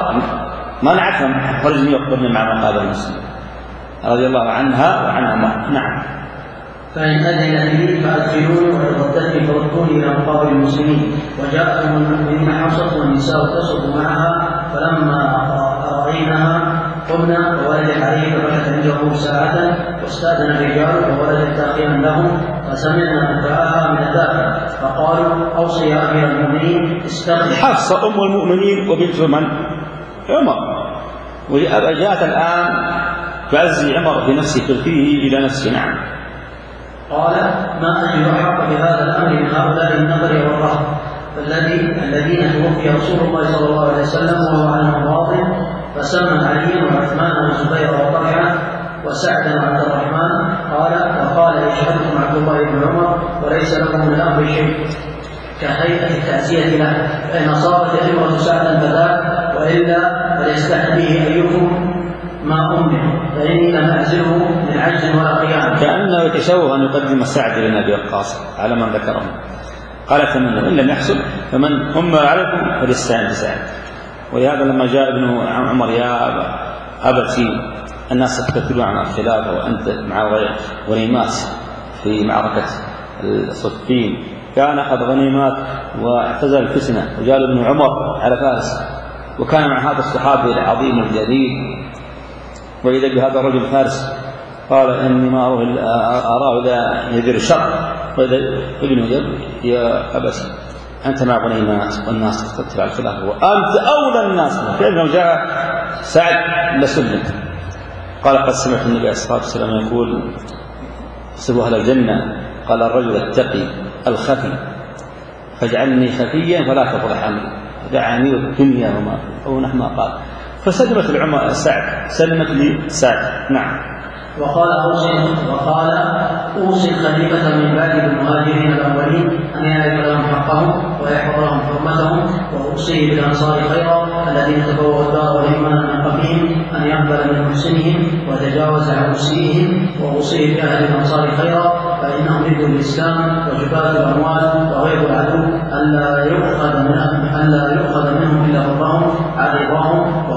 B: منعتهم فرجني يقبلني مع مقابل المسلم رضي الله عنها وعنها. نعم.
A: فإن أذن لي فأدخلوني، وإن ردتني فردوني إلى مقابل المسلمين. وجاءت من المؤمنين حفصة والنساء تصب معها، فلما رأيناها قمنا فولدت عليه فبكت عنده ساعة، واستأذن الرجال فولدت داخلا لهم، فسمعنا بكاءها من الداخل فقالوا أوصي يا أمير المؤمنين استغفر.
B: حفصة أم المؤمنين وبنت من؟ عمر. وجاءت الآن فأزي عمر بنفسه تلفيه إلى نفسه. نعم.
A: قال ما أجد حق بهذا الأمر من هؤلاء النظر والرهب، فالذي الذين توفي رسول الله صلى الله عليه وسلم وهو عنهم راض. فسمى علي وعثمان وزبير وطلحة وسعد وعبد الرحمن. قال وقال يشهدكم عبد الله بن عمر وليس لكم من الأمر شيء كهيئة التعزية له، فإن أصابت الإمرة سعدا فذاك، وإلا فليستحديه أيكم ما أمه، فإني لم أعزله من عجز ولا قيام.
B: كأنه يتشوه أن يقدم سعد بن أبي وقاص على من ذكره. قال فمن إن لم يحصل فمن أم عليكم فليستعن بسعد. ولهذا لما جاء ابن عمر يا أبتي الناس يقتتلون عن الخلافة وأنت مع غنيمات في معركة الصفين، كان أخذ غنيمات واعتزل الفتنة، وجاء ابن عمر على فارس، وكان مع هذا الصحابي العظيم الجليل، وإذا بهذا الرجل فارس قال إني ما أراه إذا يدير الشر، وإذا ابنه يا أبتي أنت مع غنيمات والناس تقتتل على الخلافة وأنت أولى الناس. فإنه جاء سعد لسلم قال قد سمعت النبي صلى الله عليه وسلم يقول سبوا أهل الجنة، قال الرجل التقي الخفي فاجعلني خفيا فلا تفضح عني، دعاني الدنيا وما أو نحن ما قال. فسلمت العمر سعد، سلمت لي سعد. نعم.
A: وقال أوصي وقال أوصي الخليفة من بعد المهاجرين الأولين أن يعرف لهم حقهم ويحفظ لهم حرمتهم، وأوصي بالأنصار خيرا الذين تبوأوا الدار والإيمان من قبلهم أن يقبل من محسنهم ويتجاوز عن مسيئهم، وأوصي بأهل الأنصار خيرا فإنهم ضد الإسلام وجبال الأموال وغير العدو ألا يؤخذ منهم ألا يؤخذ منهم إلا حرهم على رضاهم،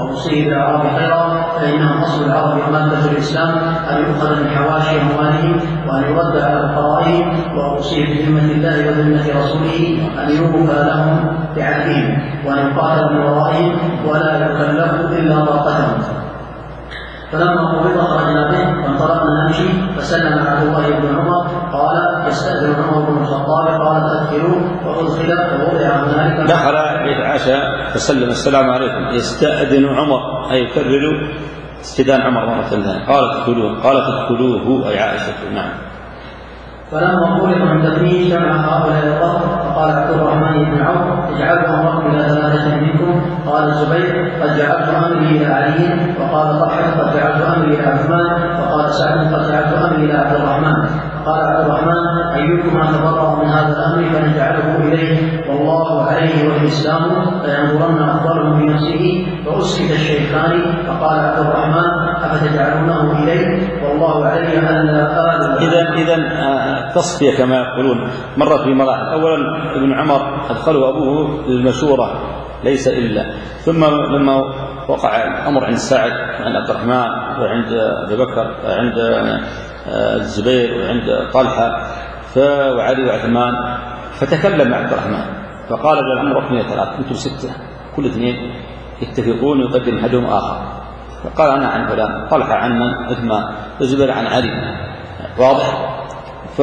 A: وأوصيه بالأعراب خيرا فإنهم أصل العرب ومادة الإسلام أن يؤخذ من حواشي أموالهم وأن يرد على فقرائهم، وأوصيه بذمة الله وذمة رسوله أن يوفى لهم بعدلهم وأن يقاتل من ورائهم ولا يكلفوا إلا طاقتهم. فلما قبض خرجنا به فانطلقنا نمشي فسلم عبد الله بن عمر قال يستأذن عمر بن الخطاب قال أدخلوا وأدخل فوضع هنالك.
B: دخل بيت عائشة فسلم السلام عليكم يستأذن عمر أي يكرر استئذان عمر مرة ثانية قال ادخلوه قال ادخلوه أي عائشة. نعم.
A: فلما قلت من تبنيه جمع هؤلاء القهر فقال عبد الرحمن بن عوف اجعلوا امركم الى ثلاثه منكم. قال الزبير قد جعلت امري الى علي، وقال طلحه قد جعلت امري الى عثمان، وقال سعد قد جعلت امري الى عبد الرحمن. قال عبد الرحمن ايكما تبرأ من هذا الامر فنجعله اليه والله عليه والاسلام فينظرن افضلهم بنفسه فاسكت الشيخان. فقال عبد الرحمن افتجعلونه اليه والله عليه الا آل.
B: اذا اذا تصفية كما يقولون مرت في مراحل. أولا ابن عمر أدخله أبوه للمشورة ليس إلا، ثم لما وقع الأمر عند سعد وعند عبد الرحمن وعند أبي بكر وعند الزبير وعند طلحة وعلي وعثمان فتكلم عبد الرحمن فقال للأمر اثنين ثلاثة أنتم ستة كل اثنين يتفقون ويقدم أحدهم آخر. فقال أنا عن فلان، طلحة عن عثمان، الزبير عن علي، واضح؟ ف...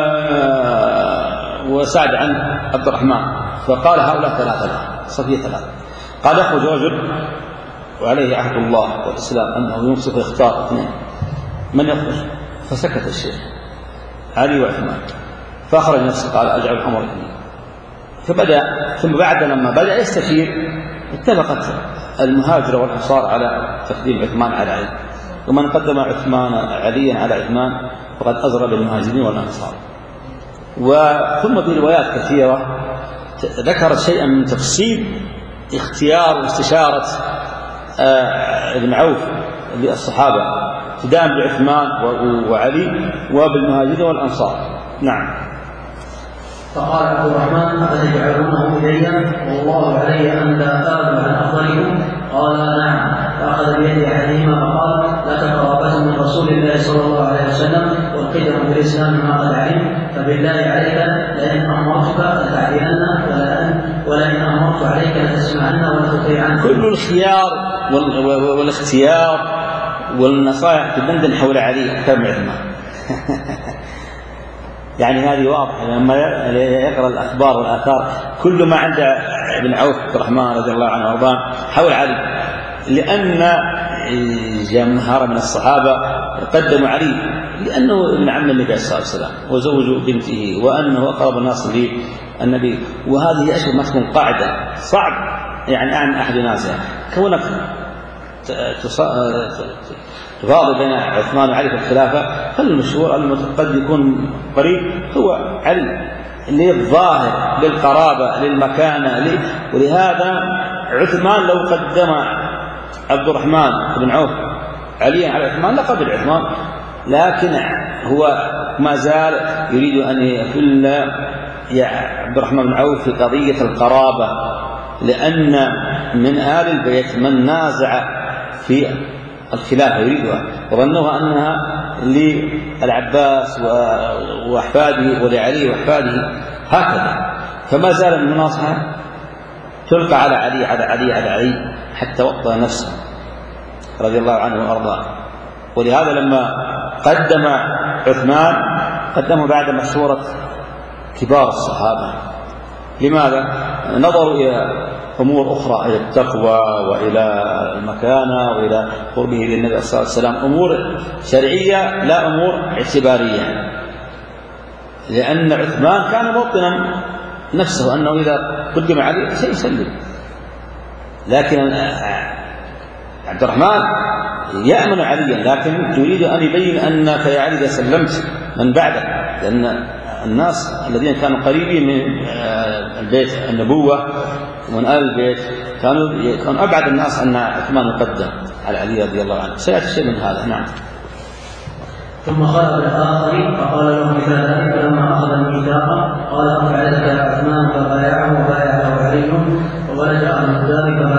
B: وسعد عن عبد الرحمن. فقال هؤلاء ثلاثة لا صفية ثلاثة. قال يخرج رجل وعليه عهد الله والإسلام أنه ينصف يختار اثنين من يخرج؟ فسكت الشيخ علي وعثمان فأخرج نفسه قال أجعل الأمر اثنين. فبدأ ثم بعد لما بدأ يستشير اتفقت المهاجر والأنصار على تقديم عثمان على علي، ومن قدم عثمان عليا على عثمان فقد أزرى بالمهاجرين والأنصار. وثم في روايات كثيرة ذكرت شيئا من تفصيل اختيار واستشارة ابن عوف للصحابة ابتداء بعثمان وعلي وبالمهاجرين والأنصار. نعم.
A: فقال عبد الرحمن أفتجعلونه إلي والله علي أن لا آل عن أفضلكم؟ قال نعم. فأخذ بيد أحدهما فقال لك قرابة من رسول الله صلى الله عليه وسلم والقدم بالإسلام ما قد علم، فبالله عليك لئن أمرتك لتعدلن ولئن أمرت عليك لتسمعن ولتطيعن. كل
B: الخيار والاختيار والنصائح تدندن حول علي أكثر من عثمان. يعني هذه واضحة لما يقرأ الأخبار والآثار كل ما عند ابن عوف عبد الرحمن رضي الله عنه وارضاه حول علي، لأن جمهار من الصحابة قدموا علي لأنه ابن عم النبي صلى الله عليه وسلم وزوج بنته وأنه أقرب الناس للنبي. وهذه أشبه ما تكون قاعدة صعب يعني أعن أحد ناسها كونك تفاضل بين عثمان وعلي في الخلافة، فالمشهور قد يكون قريب هو علي اللي الظاهر للقرابة للمكانة لي. ولهذا عثمان لو قدم عبد الرحمن بن عوف عليا على عثمان لقبل عثمان، لكن هو ما زال يريد أن يفل يا عبد الرحمن بن عوف في قضية القرابة، لأن من آل البيت من نازع في الخلافة يريدها وظنوها أنها للعباس وأحفاده ولعلي وأحفاده هكذا، فما زال المناصحة تلقى على علي على علي على علي حتى وطأ نفسه رضي الله عنه وأرضاه. ولهذا لما قدم عثمان قدمه بعد مشورة كبار الصحابة. لماذا؟ نظروا إلى أمور أخرى، إلى التقوى وإلى المكانة وإلى قربه للنبي صلى الله عليه وسلم، أمور شرعية لا أمور اعتبارية، لأن عثمان كان موطنا نفسه أنه إذا قدم عليه سيسلم. لكن عبد الرحمن يأمن عليا لكن يريد أن يبين أنك يا علي إذا سلمت من بعدك، لأن الناس الذين كانوا قريبين من البيت النبوة ومن آل البيت كانوا كانوا أبعد الناس أن عثمان يقدم على علي رضي الله عنه. سيأتي شيء من هذا. نعم.
A: ثم خرج الآخر فقال له مثل ذلك فلما أخذ الميثاق قال ارفع يدك يا عثمان فبايعه وبايعه علي، وولد أهل الدار فبايعوه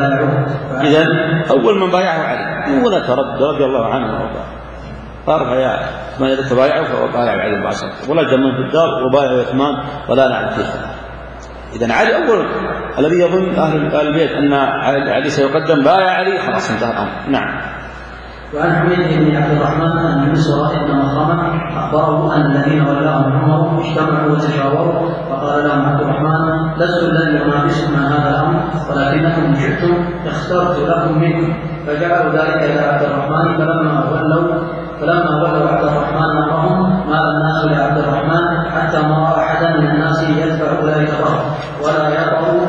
B: إذن أول من بايعه علي ولا ترد رضي الله عنه وارضاه. فارغ يا عثمان إذا تبايعوا فهو بايع علي مباشرة، ولا جمعوا في الدار وبايعوا عثمان ولا نعلم فيه خلاف. إذن علي أول الذي يظن أهل البيت أن علي سيقدم بايع علي، خلاص انتهى الأمر. نعم.
A: وعن حميد بن عبد الرحمن أن مسور بن مخرمة أخبره أن الذين ولاهم عمر اجتمعوا وتشاوروا، فقال لهم عبد الرحمن: لست الذي أنافسكم عن هذا الأمر، ولكنكم إن شئتم اخترت لكم منكم. فجعلوا ذلك إلى عبد الرحمن، فلما ولوا فلما ولوا عبد الرحمن أمرهم مال الناس لعبد الرحمن حتى ما رأى أحدا من الناس يتبع ذلك ظهره ولا يقرأ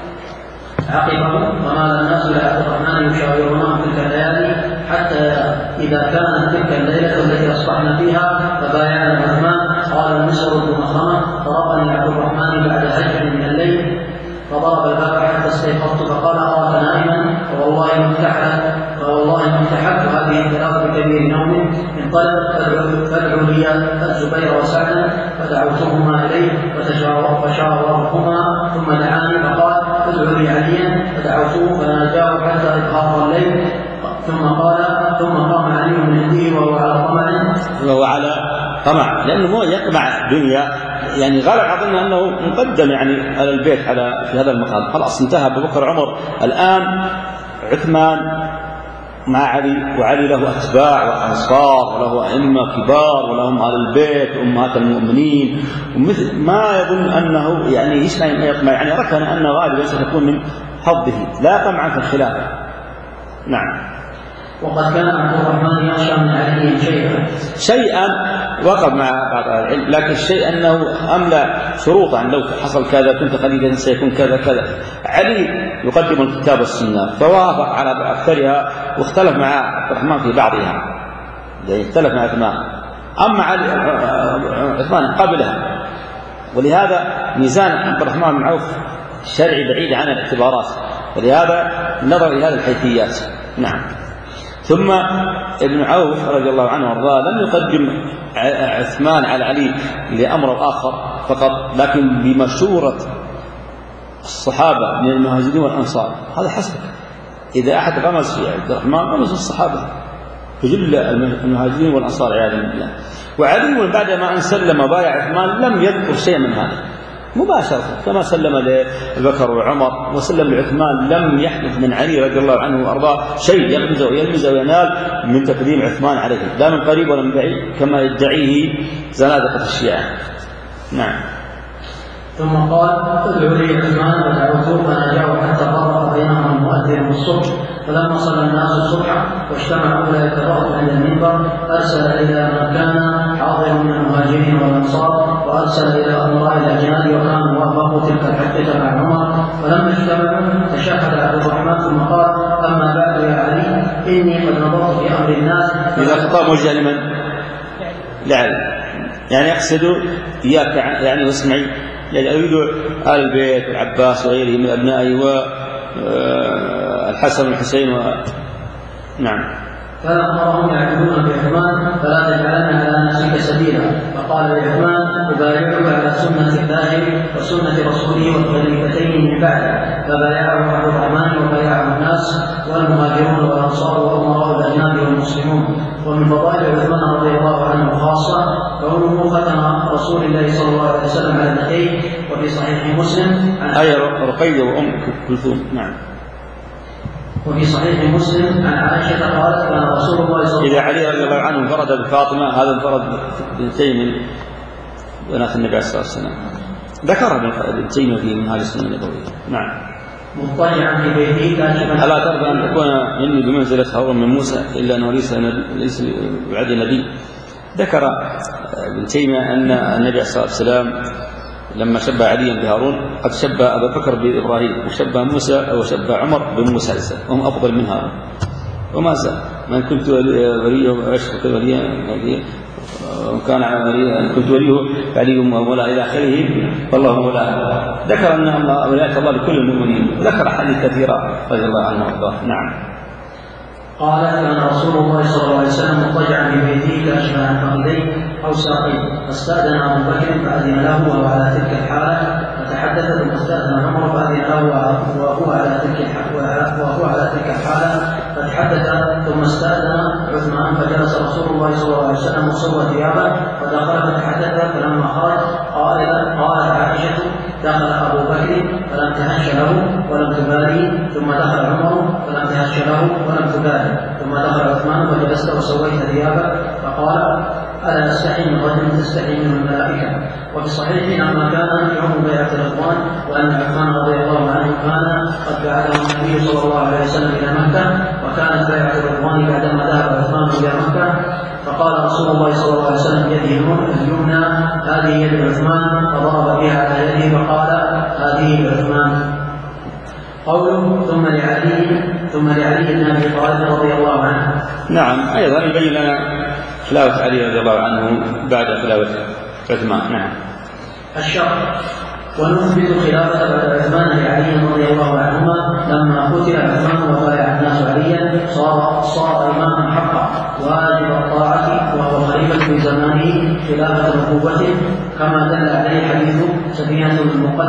A: عقبه، ومال الناس لعبد الرحمن يشاورونهم تلك الليالي حتى إذا كانت تلك الليلة التي أصبحنا فيها فبايعنا عثمان. قال المسور بن مخرمة: ضربني عبد الرحمن بعد هجر من الليل فضرب الباب حتى استيقظت فقال: أراك نائما فوالله ما افتحت فوالله ما افتحت هذه الثلاث بكبير نوم، انطلق فادعوا لي الزبير وسعدا، فدعوتهما إليه فشاورهما ثم دعاني فقال: ادعوا لي عليا، فدعوته فناجاه حتى إظهار الليل، ثم قال ثم قام علي من عنده وهو على طمع
B: وهو على طمع لأنه مو يطمع دنيا، يعني غالب أظن أنه مقدم يعني على البيت على في هذا المقام. خلاص انتهى أبو بكر عمر، الآن عثمان مع علي، وعلي له أتباع وأنصار وله أئمة كبار ولهم أهل البيت وأمهات المؤمنين، ومثل ما يظن أنه يعني يسمع ما يطمع، يعني ركن أن غالبا ستكون من حظه لا طمعا في الخلافة. نعم.
A: وقد كان عبد الرحمن يخشى من علي شيئا
B: شيئا وقف مع بعض العلم، لكن الشيء أنه أملى شروطا لو حصل كذا كنت خليفة سيكون كذا كذا. علي يقدم الكتاب والسنة فوافق على أكثرها، واختلف مع عبد الرحمن في بعضها، يعني اختلف مع عثمان، أما علي عثمان قبلها. ولهذا ميزان عبد الرحمن بن عوف الشرعي بعيد عن الاعتبارات، ولهذا نظر إلى هذه الحيثيات. نعم. ثم ابن عوف رضي الله عنه وارضاه لم يقدم عثمان على علي لأمر آخر فقط، لكن بمشورة الصحابة من المهاجرين والأنصار. هذا حسب، إذا أحد غمز في عبد الرحمن غمز الصحابة كجل المهاجرين والأنصار عياذا بالله. وعلي بعد ما أن سلم بايع عثمان لم يذكر شيء من هذا مباشرة، كما سلم لبكر وعمر وسلم لعثمان، لم يحدث من علي رضي الله عنه وأرضاه شيء يلمز ويلمز وينال من تقديم عثمان عليه، لا من قريب ولا من بعيد كما يدعيه زنادقة الشيعة. نعم.
A: ثم قال: ادعوا لي عثمان، فدعوته فناجاه حتى فرق بينهم المؤذن والصبح. فلما صلى الناس الصبح واجتمعوا اولئك الرهط عند المنبر ارسل الى من كان حاضر من المهاجرين والانصار، وارسل الى امراء الاجناد وكانوا وافقوا تلك الحجه مع عمر. فلما اجتمعوا تشهد عبد الرحمن ثم قال: اما بعد يا علي اني قد نظرت في امر الناس.
B: اذا خطاب موجه لمن؟ لعلي، يعني يقصد اياك يعني واسمعي، يعني أريد آل البيت والعباس وغيره من أبنائه والحسن والحسين و... نعم.
A: فأمرهم يعبدون بعثمان فلا تجعلن على نفسك سبيلا، فقال لعثمان: أبايعك على سنة الله وسنة رسوله والخليفتين من بعده. فبايعه عبد الرحمن وبايعه الناس والمهاجرون والأنصار وأمراء الأجناد والمسلمون. ومن فضائل عثمان رضي الله عنه خاصة كونه ختم رسول الله صلى الله عليه وسلم على ابنتيه. وفي صحيح مسلم
B: أي رقية وأم كلثوم. نعم.
A: وفي صحيح مسلم عن عائشة قالت: كان رسول الله صلى الله عليه وسلم
B: إذا علي رضي الله عنه انفرد بفاطمة، هذا انفرد بنتين من بنات النبي صلى الله عليه وسلم، ذكر ابن تيمية في منهاج السنة النبوية. نعم.
A: مضطجعا في بيته كاشفا.
B: ألا ترضى أن تكون مني بمنزلة هارون من موسى إلا أنه ليس ليس بعد نبي. ذكر ابن تيمية أن النبي صلى الله عليه وسلم لما شبه عليا بهارون قد شبه أبا بكر بإبراهيم، وشبه موسى وشبه عمر بموسى، وهم أفضل من هارون. وما زال من كنت وليه وأشكر وليه وكان كنت وليه علي مولى إلى آخره فالله مولاه. ذكر أن الله ولاية الله لكل المؤمنين، ذكر حديث كثيرة رضي الله عنه وارضاه. نعم.
A: قال: كان رسول الله صلى الله عليه وسلم مضطجعا في بيته كاشفا عن فخذيه أو ساقيه، فاستأذن أبو بكر فأذن له وهو على تلك الحالة، فتحدث ثم استأذن عمر فأذن له وهو على تلك الحالة وهو على تلك الحالة فتحدث ثم استأذن عثمان فجلس رسول الله صلى الله عليه وسلم وصوى ثيابه فدخل فتحدث فلما خرج قالت عائشة دخل أبو بكر فلم تهش له ولم تبالي ثم دخل عمر فلم تهش له ولم تبالي ثم دخل عثمان فجلست وسويت ثيابه فقال ألا أستحي من رجل تستحي منه الملائكة. وفي الصحيح لما كان يوم بيعة الرضوان وأن عثمان رضي الله عنه كان قد بعثه النبي صلى الله عليه وسلم إلى مكة وكانت بيعة الرضوان بعدما ذهب عثمان إلى مكة فقال رسول الله صلى الله عليه وسلم بيده اليمنى هذه يد عثمان فضرب بها على يده وقال هذه يد عثمان. قوله ثم لعلي ثم لعلي بن ابي طالب رضي الله عنه.
B: نعم ايضا يبين لنا خلافه علي رضي الله عنه بعد خلافه عثمان. نعم.
A: الشرع ونثبت خلافه بعد عثمان لعلي رضي الله عنهما لما قتل عثمان وبايع الناس عليا صار صار اماما حقا واجب الطاعه وهو خليفه في زمانه خلافه نبوته كما دل عليه حديث سفينه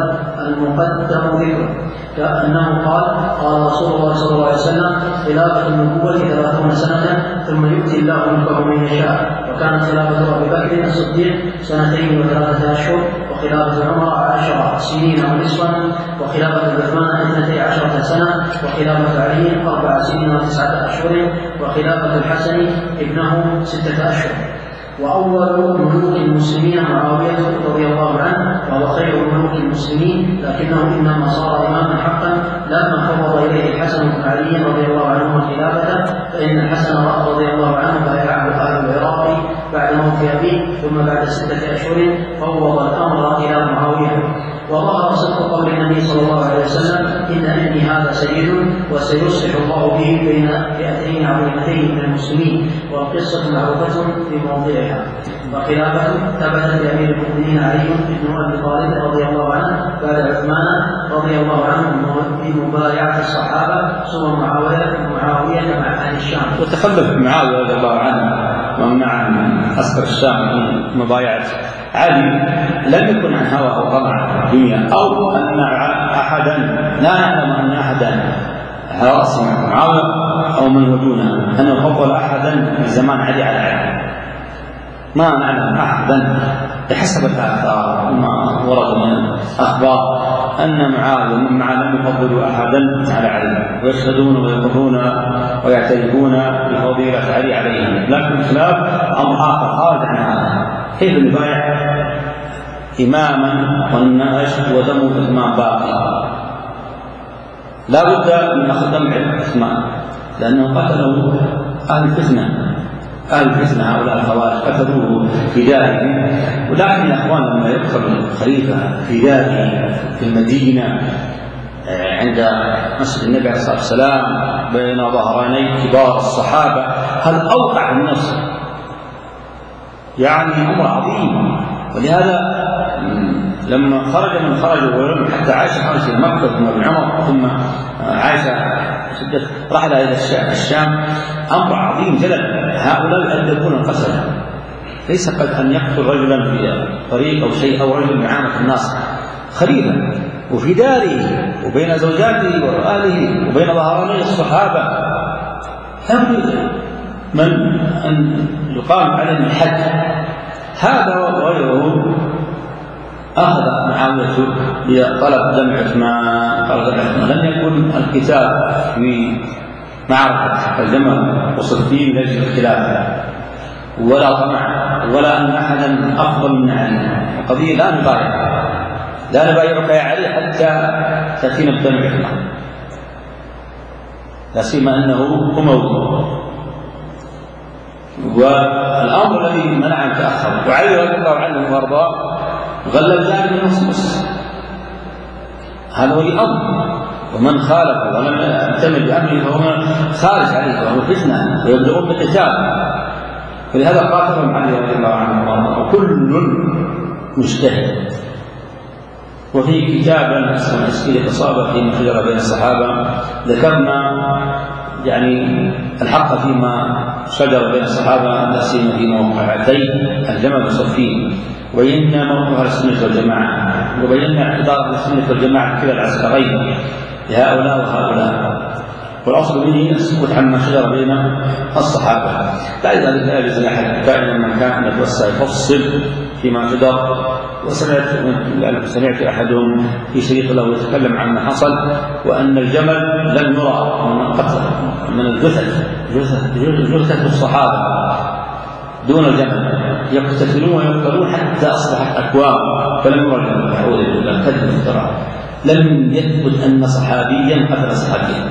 A: المقدم ذكره كأنه قال قال رسول الله صلى الله عليه وسلم خلافة النبوة ثلاثون سنة ثم يؤتي الله ملكه من يشاء. وكانت خلافة أبي بكر الصديق سنتين وثلاثة أشهر وخلافة عمر عشر سنين ونصفا وخلافة عثمان اثنتي عشرة سنة وخلافة علي أربع سنين وتسعة أشهر وخلافة الحسن ابنه ستة أشهر. وأول ملوك المسلمين معاوية رضي الله عنه وهو خير ملوك المسلمين لكنه إنما صار إماما حقا لما فوض إليه الحسن بن علي رضي الله عنه خلافته فإن الحسن رضي الله عنه بايعه أهل العراق بعد موت أبيه ثم بعد ستة أشهر فوض الأمر إلى معاوية. وظهر صدق قول النبي صلى الله عليه وسلم إن ابني هذا سيد وسيصلح الله به بين فئتين عظيمتين من المسلمين والقصة معروفة في موضعها. وخلافة ثبتت لأمير المؤمنين علي بن أبي طالب رضي الله عنه بعد عثمان رضي الله عنه بمبايعة الصحابة ثم معاوية معاوية مع أهل الشام.
B: وتخلف معاوية رضي الله عنه ومنع من عسكر الشام من مبايعة علي لم يكن عن هوى أو طمع الدنيا أو أن أحدا لا نعلم أن أحدا على رأس معاوية أو من ودونه أنه فضل أحدا في زمان علي على علي ما نعلم أحدا بحسب الآثار وما ورد من أخبار أن معاوية ومن معه لم يفضلوا أحدا على علي ويشهدون ويقرون ويعترفون بفضيلة علي عليهم. لكن خلاف أمر آخر خارج عن هذا كيف نبايع إماما والناش ودمه عثمان باقي لا بد من أخذ دم عثمان لأنه قتله أهل الفتنة أهل الفتنة هؤلاء الخوارج قتلوه في داره. ولكن الأخوان لما يدخل الخليفة في داره في المدينة عند مسجد النبي عليه الصلاة والسلام بين ظهراني كبار الصحابة هل أوقع النصر يعني أمر عظيم. ولهذا لما خرج من خرج ولم حتى عائشة خرج إلى مكة ثم ابن عمر ثم عائشة رحل إلى الشام أمر عظيم جدا. هؤلاء يؤدبون القتل ليس قد أن يقتل رجلا في طريق أو شيء أو رجل من عامة الناس خليفة وفي داره وبين زوجاته وأهله وبين ظهراني الصحابة من أن يقام عليه الحد. هذا وغيره أخذ معاوية بطلب دم عثمان طلب دم عثمان. لم يكن الكتاب في معركة الجمل وصفين ليس الخلافة ولا طمع ولا أن أحدا أفضل من علي. القضية لا نبايع لا نبايعك يا علي حتى تأتينا بدم عثمان لا سيما أنه أموي. والأمر الذي منع أن تأخر وعلي رضي الله عنه وارضاه غلب ذلك المصمص هذا هو الأمر. ومن خالف ولم يعتمد بأمره فهو خارج عليه وهو فتنة ويبدأون بالقتال. فلهذا قاتلهم علي رضي الله عنه وارضاه وكل مجتهد. وفي كتاب اسمه تسكيل الإصابة فيما شجر بين الصحابة ذكرنا يعني الحق فيما شجر بين الصحابة لا سيما في موقعتي الجمل وصفين وبينا موقع السنة والجماعة وبينا اعتبار السنة والجماعة كلا العسكرين لهؤلاء وهؤلاء. والأصل به السكوت عما شجر بين الصحابة. بعد ذلك لا يجوز لأحد كائنا من كان أن يتوسع يفصل فيما شجر. وسمعت سمعت أحدهم في شريط له يتكلم عن ما حصل، وأن الجمل لم يرى من قتل من الجثث جثث الصحابة دون الجمل، يقتتلون ويقتلون حتى أصبحت أكوام فلم يرى الجمل. أعوذ بالله، كذب افتراء. لم يثبت أن صحابيا قتل صحابيا.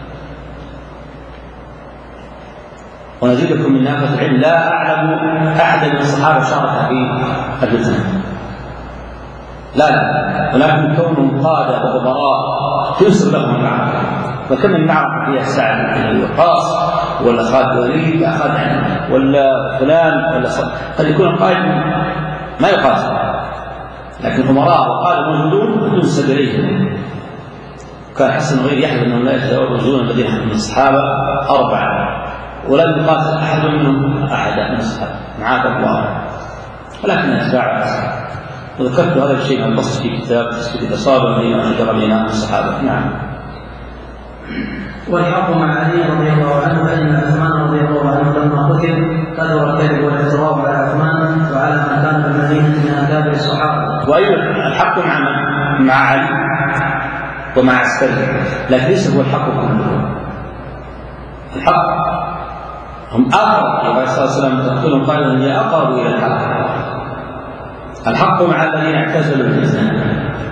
B: ونزيدكم من نافذة العلم، لا أعلم أحد من الصحابة شارك في الفتنة، لا لا، ولكن كونهم قادة وخبراء تنسب لهم المعركة. وكم من معركة فيها سعد بن وقاص ولا خالد وليد أخذ عنه ولا فلان ولا صد، قد يكون القائد ما يقاتل لكن خبراء وقادة موجودون تنسب إليهم. كان حسن غير يحلف أنهم لا يتجاوزون الذين من الصحابة أربعة ولم يقاتل أحد منهم أحدا من الصحابة معاذ الله، ولكن أتباع. وذكرت هذا الشيء من البسط في كتاب تسكيت الإصابة بين أشجر بين الصحابة. نعم.
A: والحق مع علي رضي الله عنه أن عثمان رضي الله عنه لما قتل كثر الكذب والافتراء على عثمان وعلى من كان في المدينة من أكابر الصحابة.
B: وأيضا الحق مع من؟ مع علي ومع عسكري، لكن ليس هو الحق كله. الحق هم أقرب، عليه الصلاة والسلام تقتلهم قائلا هي أقرب إلى الحق. الحق مع الذين اعتزلوا الفتنة.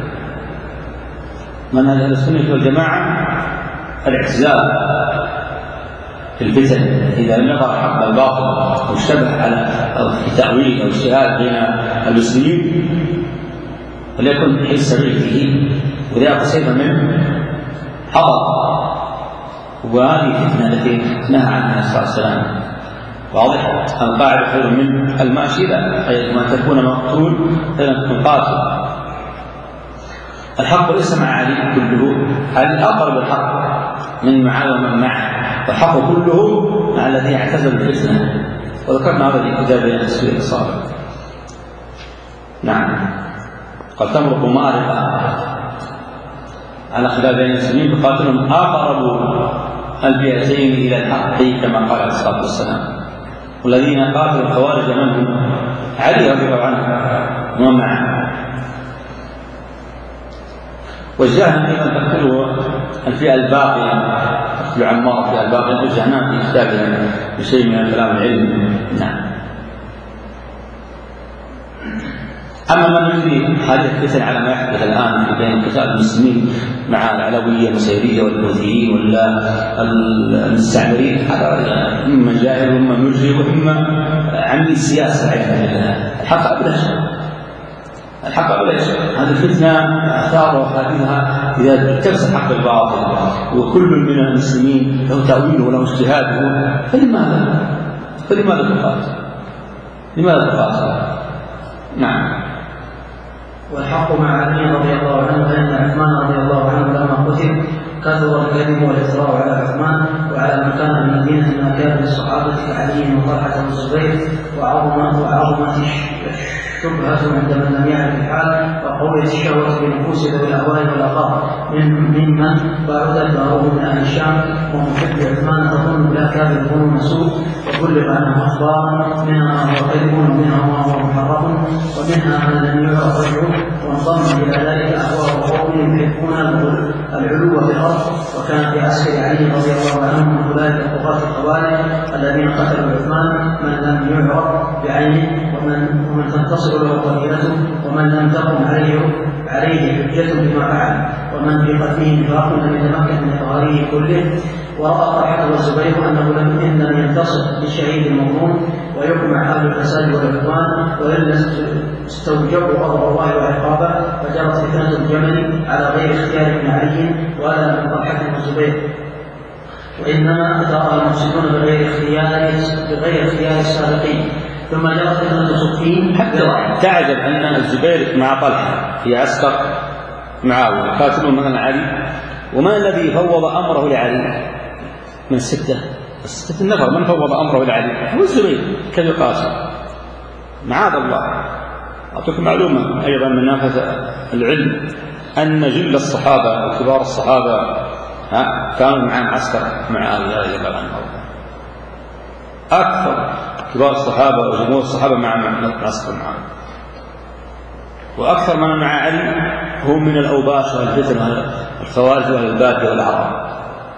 B: منهج أهل السنة والجماعة الاعتزال في الفتن، إذا لم يظهر حق الباطل أو اشتبه على التأويل أو اجتهاد بين المسلمين فليكن حيث سبيل فيه وذا قصيدة من حضر. وهذه فتنة التي نهى عنها صلى الله عليه وسلم. واضح؟ القاعدة خير من الماشي، لا، أي ما تكون مقتول خير أن تكون قاتل. الحق ليس مع علي كله، علي أقرب الحق من معاوية ومن معه، والحق كله مع الذي اعتزل الفتنة. وذكرنا هذا في كتاب تسوية الإصابة. نعم. قد تمرق مارقة على خلاف بين المسلمين تقاتلهم أقرب الفئتين إلى الحق كما قال عليه الصلاة والسلام. والذين قاتلوا الخوارج منهم علي رضي الله عنه ومعه. وجهنا أيضا تقتله الفئة الباقية، تقتل عمار الفئة الباقية، وجهنا في كتابنا بشيء من الكلام العلمي. نعم. أما من يجري هذه الفتن على ما يحدث الآن في بين قتال المسلمين مع العلوية والنصيرية والحوثيين ولا المستعمرين، هذا إما جاهل وإما يجري وإما عملي السياسة. الحق أبدا شيء، الحق أبدا شيء. هذه الفتنة آثار وخاتمها إذا اكتسب حق الباطل وكل من المسلمين له تأويله وله اجتهاده، فلماذا فلماذا تقاتل؟ لماذا تقاتل؟ نعم.
A: والحق مع علي رضي الله عنه أن عثمان رضي الله عنه لما قتل كثر الكذب والافتراء على عثمان وعلى من كان من المدينة من أكابر الصحابة كعلي وطلحة والزبير، وعظمت وعظمت الشبهة عند من لم يعرف الحال، وقويت الشهوة بنفوس ذوي الأهواء والآثار ممن بعد الباروه من أهل الشام ومحب عثمان تظن بالأكابر ظنون سوء، وبلغ عنه أخبارا منها ما هو كذب ومنها ما هو محرف ومنها من لم يعرف رجعه، وانضم إلى ذلك أهواء قوم يحبون العلو في الأرض. وكان في عسكر علي رضي الله عنه من أولئك الطغاة الخوارج الذين قتلوا عثمان من لم يعرف بعينه ومن, ومن تنتصر له قبيلته ومن لم تقم عليه عليه حجة بما فعل، ومن في قتله نفاق لم يتمكن من إظهاره كله. ورأى طلحة والزبير أنه لم إن لم ينتصر للشهيد المظلوم ويقمع أهل الفساد والعدوان وإلا استوجبوا غضب الله وعقابه، فجرت فتنة الجمل على غير اختيار ابن علي ولا من طلحة والزبير، وإنما أثارها المفسدون بغير اختيار بغير اختيار السابقين. ثم جرت فتنة صفين.
B: حتى تعجب أن الزبير مع طلحة في عسكر معاوية قاتلون مثلا علي، وما الذي فوض أمره لعلي من الستة الستة النفر؟ من فوض أمره لعلي؟ هو الزبير كان يقاتل. معاذ الله. أعطيكم معلومة أيضا من نافذة العلم أن جل الصحابة وكبار الصحابة ها كانوا مع معسكر معاوية رضي الله عنه. أكثر كبار الصحابة وجمهور الصحابة مع معسكر معاوية، وأكثر من مع علي هم من الأوباش والفتن والخوارج وأهل البادية والعرب.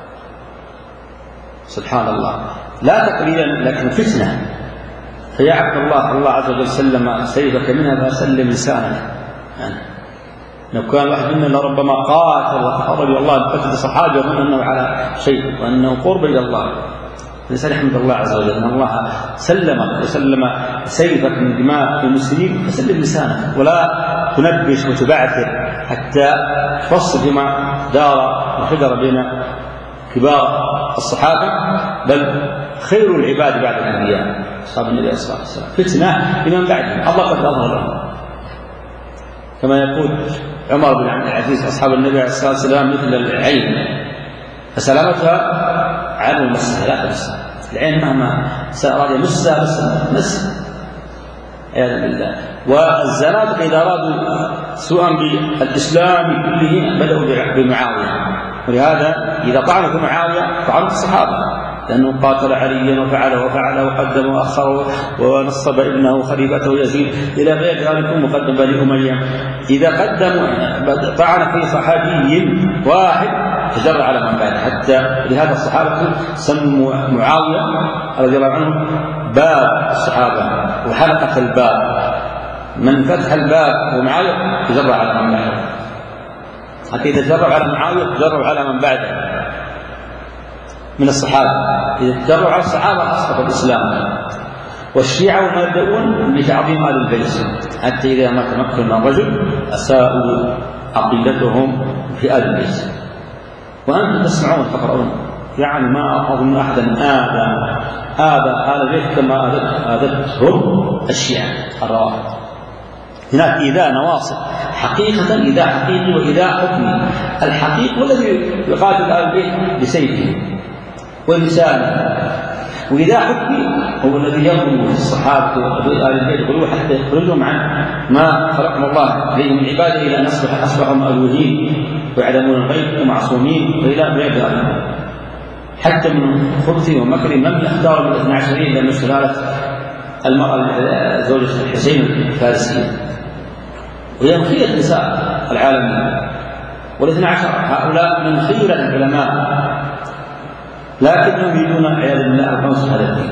B: سبحان الله، لا تقليلا لكن فتنة. فيا عبد الله الله عز وجل سلم سيفك منها فسلم لسانك. يعني لو كان واحد منا لربما قاتل وتقرب الى الله بقتل صحابه يظن انه على شيء وانه قرب الى الله. الانسان يحمد الله عز وجل ان الله سلمك وسلم سيفك من دماء المسلمين، فسلم لسانك ولا تنبش وتبعثر حتى تفصل فيما دار وحدر بين كبار الصحابه، بل خير العباد بعد الانبياء اصحاب النبي صلى الله عليه وسلم فتنه لمن بعدهم الله قد اظهر لهم. كما يقول عمر بن عبد العزيز أصحاب النبي عليه الصلاة والسلام مثل العين فسلامتها عن المسها لا تمسها. العين مهما أراد يمسها بس مسها عياذا بالله. والزنادقة إذا أرادوا سوءا بالإسلام كله بدأوا بمعاوية، ولهذا إذا طعنوا في معاوية طعنوا الصحابة، لأنه قاتل عليا وفعله وفعله وقدم وأخر ونصب ابنه خليفته يزيد إلى غير ذلك مقدم بني أمية. إذا قدموا طعن في صحابي واحد تجرى على من بعد، حتى لهذا الصحابة سموا معاوية رضي الله عنه باب الصحابة وحلقة الباب، من فتح الباب ومعاوية تجرى على من بعده، حتى إذا تجرى على معاوية تجرى على من بعده من الصحابة. إذا تجروا على الصحابة أسقط الإسلام. والشيعة وما يبدأون بتعظيم آل البيت، حتى إذا ما تمكن من الرجل أساءوا عقيدتهم في آل البيت. وأنتم تسمعون تقرؤون، يعني ما أظن أحدا آذى آذى آل البيت كما آذتهم الشيعة الروافض. هناك إيذاء نواصب حقيقة، إيذاء حقيقي وإيذاء حكمي. الحقيقي والذي يقاتل آل البيت بسيفه ولسانه، وإذا حكمي هو الذي يغلو في الصحابة وآل البيت غلو حتى يخرجهم عن ما خلقنا الله عليه من عباده إلى أن أصبح أصبحوا مألوهين ويعلمون الغيب ومعصومين وإلى غير ذلك. حتى من خبثهم ومكرهم لم يختاروا من الاثنى عشرين لأن سلالة المرأة زوجة الحسين الفارسية، وهي من خيرة نساء العالمين. والاثنى عشر هؤلاء من خيرة العلماء، لكنهم يريدون عياذا بالله الخمس هذا الدين.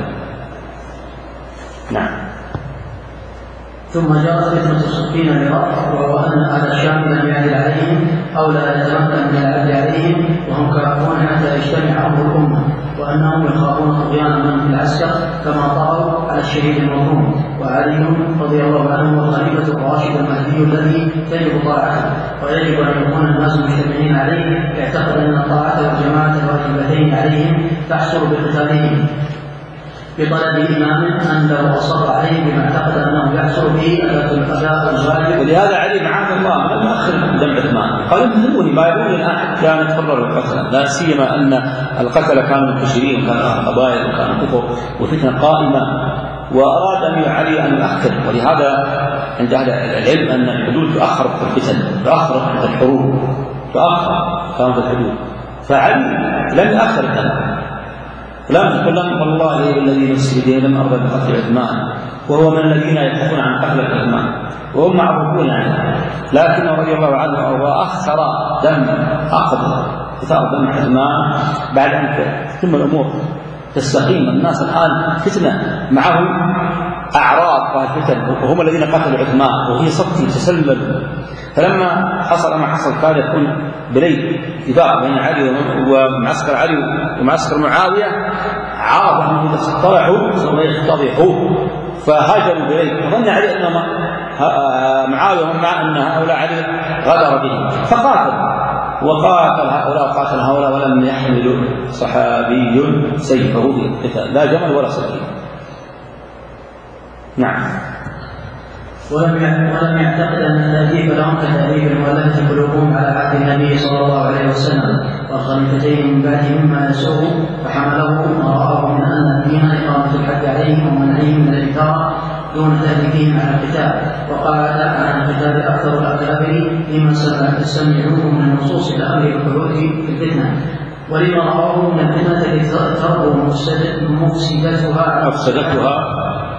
B: نعم.
A: ثم جاءت فتنة الصفين العراق، وهو أن أهل الشام لم يعدل عليهم أو لا يتمكن من العدل عليهم، وهم كافرون حتى يجتمع أمر الأمة، وأنهم يخافون طغيان من في العسكر كما طغوا على الشهيد المظلوم. وعلي رضي الله عنه هو الخليفة الراشد المهدي الذي تجب طاعته، ويجب أن يكون الناس مجتمعين عليه، يعتقد أن الطاعة والجماعة الواجبتين عليهم تحصل بقتالهم بطلب إمام أن لو أصر عليه بما اعتقد أنه يحصل به الأداء الواجب.
B: ولهذا علي معاذ الله لم يؤخر دم عثمان، قال انتظروني ما يقول الآن حتى نتقرر القتل، لا سيما أن القتل كانوا منتشرين وكانوا قبائل وكانوا كفر وفتنة قائمة، وأراد أن علي أن يؤخر. ولهذا عند أهل العلم أن الحدود تؤخر في الفتن، تؤخر في الحروب، تؤخر كانت الحدود، فعلي لم يؤخر الدم، لم يقل لهم والله الذي نفسي بيده لم أرضى بقتل عثمان، وهو من الذين يبحثون عن قتل عثمان وهم معروفون عنه، لكن رضي الله عنه وأخر دم أخذ إثار دم عثمان بعد أن تتم الأمور تستقيم. الناس الآن فتنة معهم أعراض الفتن، وهم الذين قتلوا عثمان وهي صف تسلل. فلما حصل ما حصل كان يكون بليل اتفاق بين علي ومعسكر علي ومعسكر معاوية، عرف أنهم إذا اصطلحوا سوف يفتضحوا، فهاجموا بليل. فظن علي أن معاوية هم مع أن هؤلاء علي غدر بهم، فقاتل وقاتل هؤلاء وقاتل هؤلاء، ولم يحمل صحابي سيفه في القتال، لا جمل ولا سكين. نعم.
A: ولم يعتقد أن التأديب لهم كتأديب المؤلفة قلوبهم على عهد النبي صلى الله عليه وسلم والخليفتين من بعده مما يسوء، فحمله ما رآه من أن الدين إقامة الحد عليهم ومنعهم من الإثارة دون تهديدهم على القتال. وقال عن القتال أكثر الأكابر لمن سمعوه من النصوص الأمر بالخروج في الفتنة، ولما رأوه من الفتنة التي تربو مفسدتها
B: مفسدتها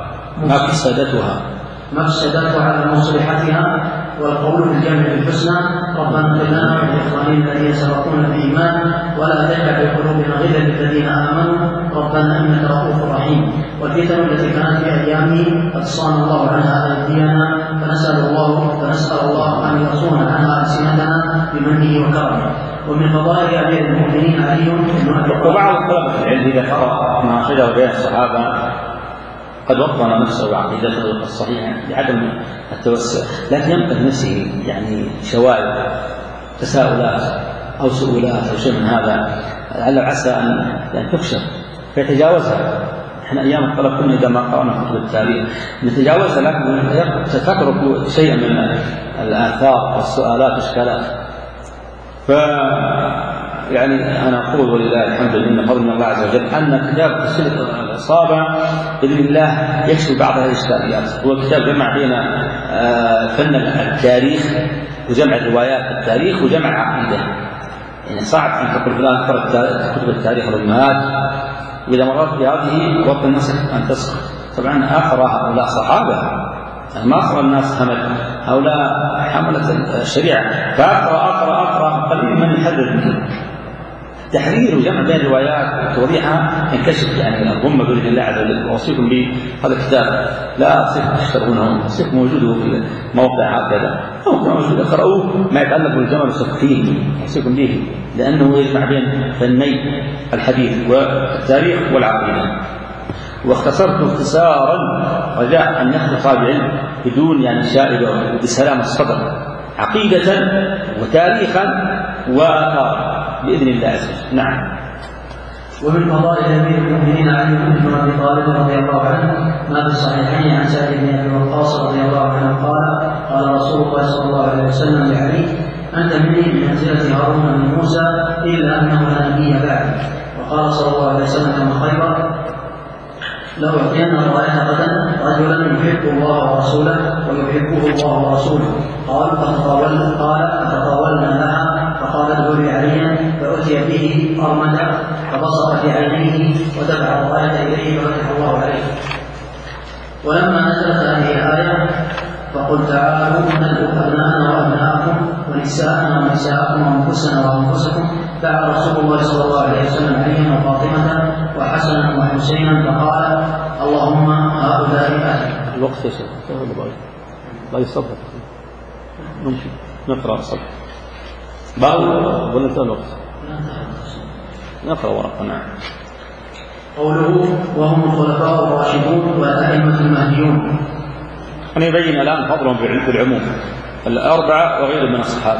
B: مفسدتها
A: مفسدتها على مصلحتها، والقول في الجمع بالحسنى ربنا اغفر لنا ولإخواننا الذين سبقونا بالإيمان ولا تجعل في قلوبنا غلا للذين آمنوا ربنا إنك رؤوف رحيم. والفتن التي كانت في أيامه قد صان الله عنها أيدينا، فنسأل الله فنسأل الله أن يصون عنها ألسنتنا بمنه وكرمه. ومن فضائل أمير المؤمنين علي بن أبي طالب.
B: وبعض طلبة العلم إذا قرأ ما شجر بين الصحابة قد وطن نفسه وعقيدته الصحيحة لعدم التوسع، لكن ينقذ نفسه يعني شوائب تساؤلات أو سؤولات أو شيء من هذا لعل عسى أن تكشف فيتجاوزها. احنا أيام الطلب كنا إذا ما قرأنا كتب التاريخ نتجاوزها، لكن ستترك شيئا من الآثار والسؤالات والإشكالات. ف يعني أنا أقول ولله الحمد لله فضل من الله عز وجل أن كتاب تفسير الإصابة بإذن الله يكشف بعض هذه الإشكاليات. هو كتاب جمع بين فن التاريخ وجمع روايات التاريخ وجمع العقيدة. يعني صعب أن تقول فلان قرأ كتب التاريخ والأمهات وإذا مررت بهذه وقت الناس أن تسقط. طبعا آخر هؤلاء صحابة ما أخر الناس همل، هؤلاء حملة الشريعة، فأقرأ أقرأ أقرأ قليل من يحرر منه. تحرير وجمع بين الروايات وتوضيحها ينكشف يعني الغمة بإذن الله عز وجل. وأوصيكم بهذا الكتاب لا أصيكم تشترونه، أصيكم موجوده في الموقع هكذا موقع موجود اقرأوه ما يتعلق بالجمل والتفكير أوصيكم به، لأنه يجمع بين فني الحديث والتاريخ والعقيدة. واختصرت اختصارا رجاء أن يخلق طالب العلم بدون يعني شائبة وبسلام الصدر عقيدة وتاريخا وآثارا بإذن الله عز وجل. نعم.
A: ومن فضائل أمير المؤمنين علي بن أبي طالب رضي الله عنه ما في الصحيحين عن سعد بن أبي وقاص رضي الله عنه قال قال رسول الله صلى الله عليه وسلم لعلي أنت مني بمنزلة هارون من موسى إلا أنه لا نبي بعد. وقال صلى الله عليه وسلم يوم خيبر لو أعطينا الراية غدا رجلا يحب الله ورسوله ويحبه الله ورسوله قال فتطاولنا قال فتطاولنا لها فقال ادعوا لي عليا فأتي به أرمدا فبصق في عينيه ودفع الراية إليه ففتح الله عليه. ولما نزلت هذه الآية فقل تعالوا ندعو أبناءنا وأبناءكم ونساءنا ونساءكم وأنفسنا وأنفسكم دعا رسول الله صلى الله عليه وسلم عليا وفاطمة وحسنا وحسينا فقال اللهم هؤلاء أهل.
B: الوقت يا شيخ لا يصبر ممكن نقرأ الصبر بعض ولا انتهى الوقت نقرأ ورقة. نعم.
A: قوله وهم الخلفاء الراشدون والأئمة المهديون
B: أنا يبين الآن فضلهم بالعموم الأربعة وغير من الصحابة.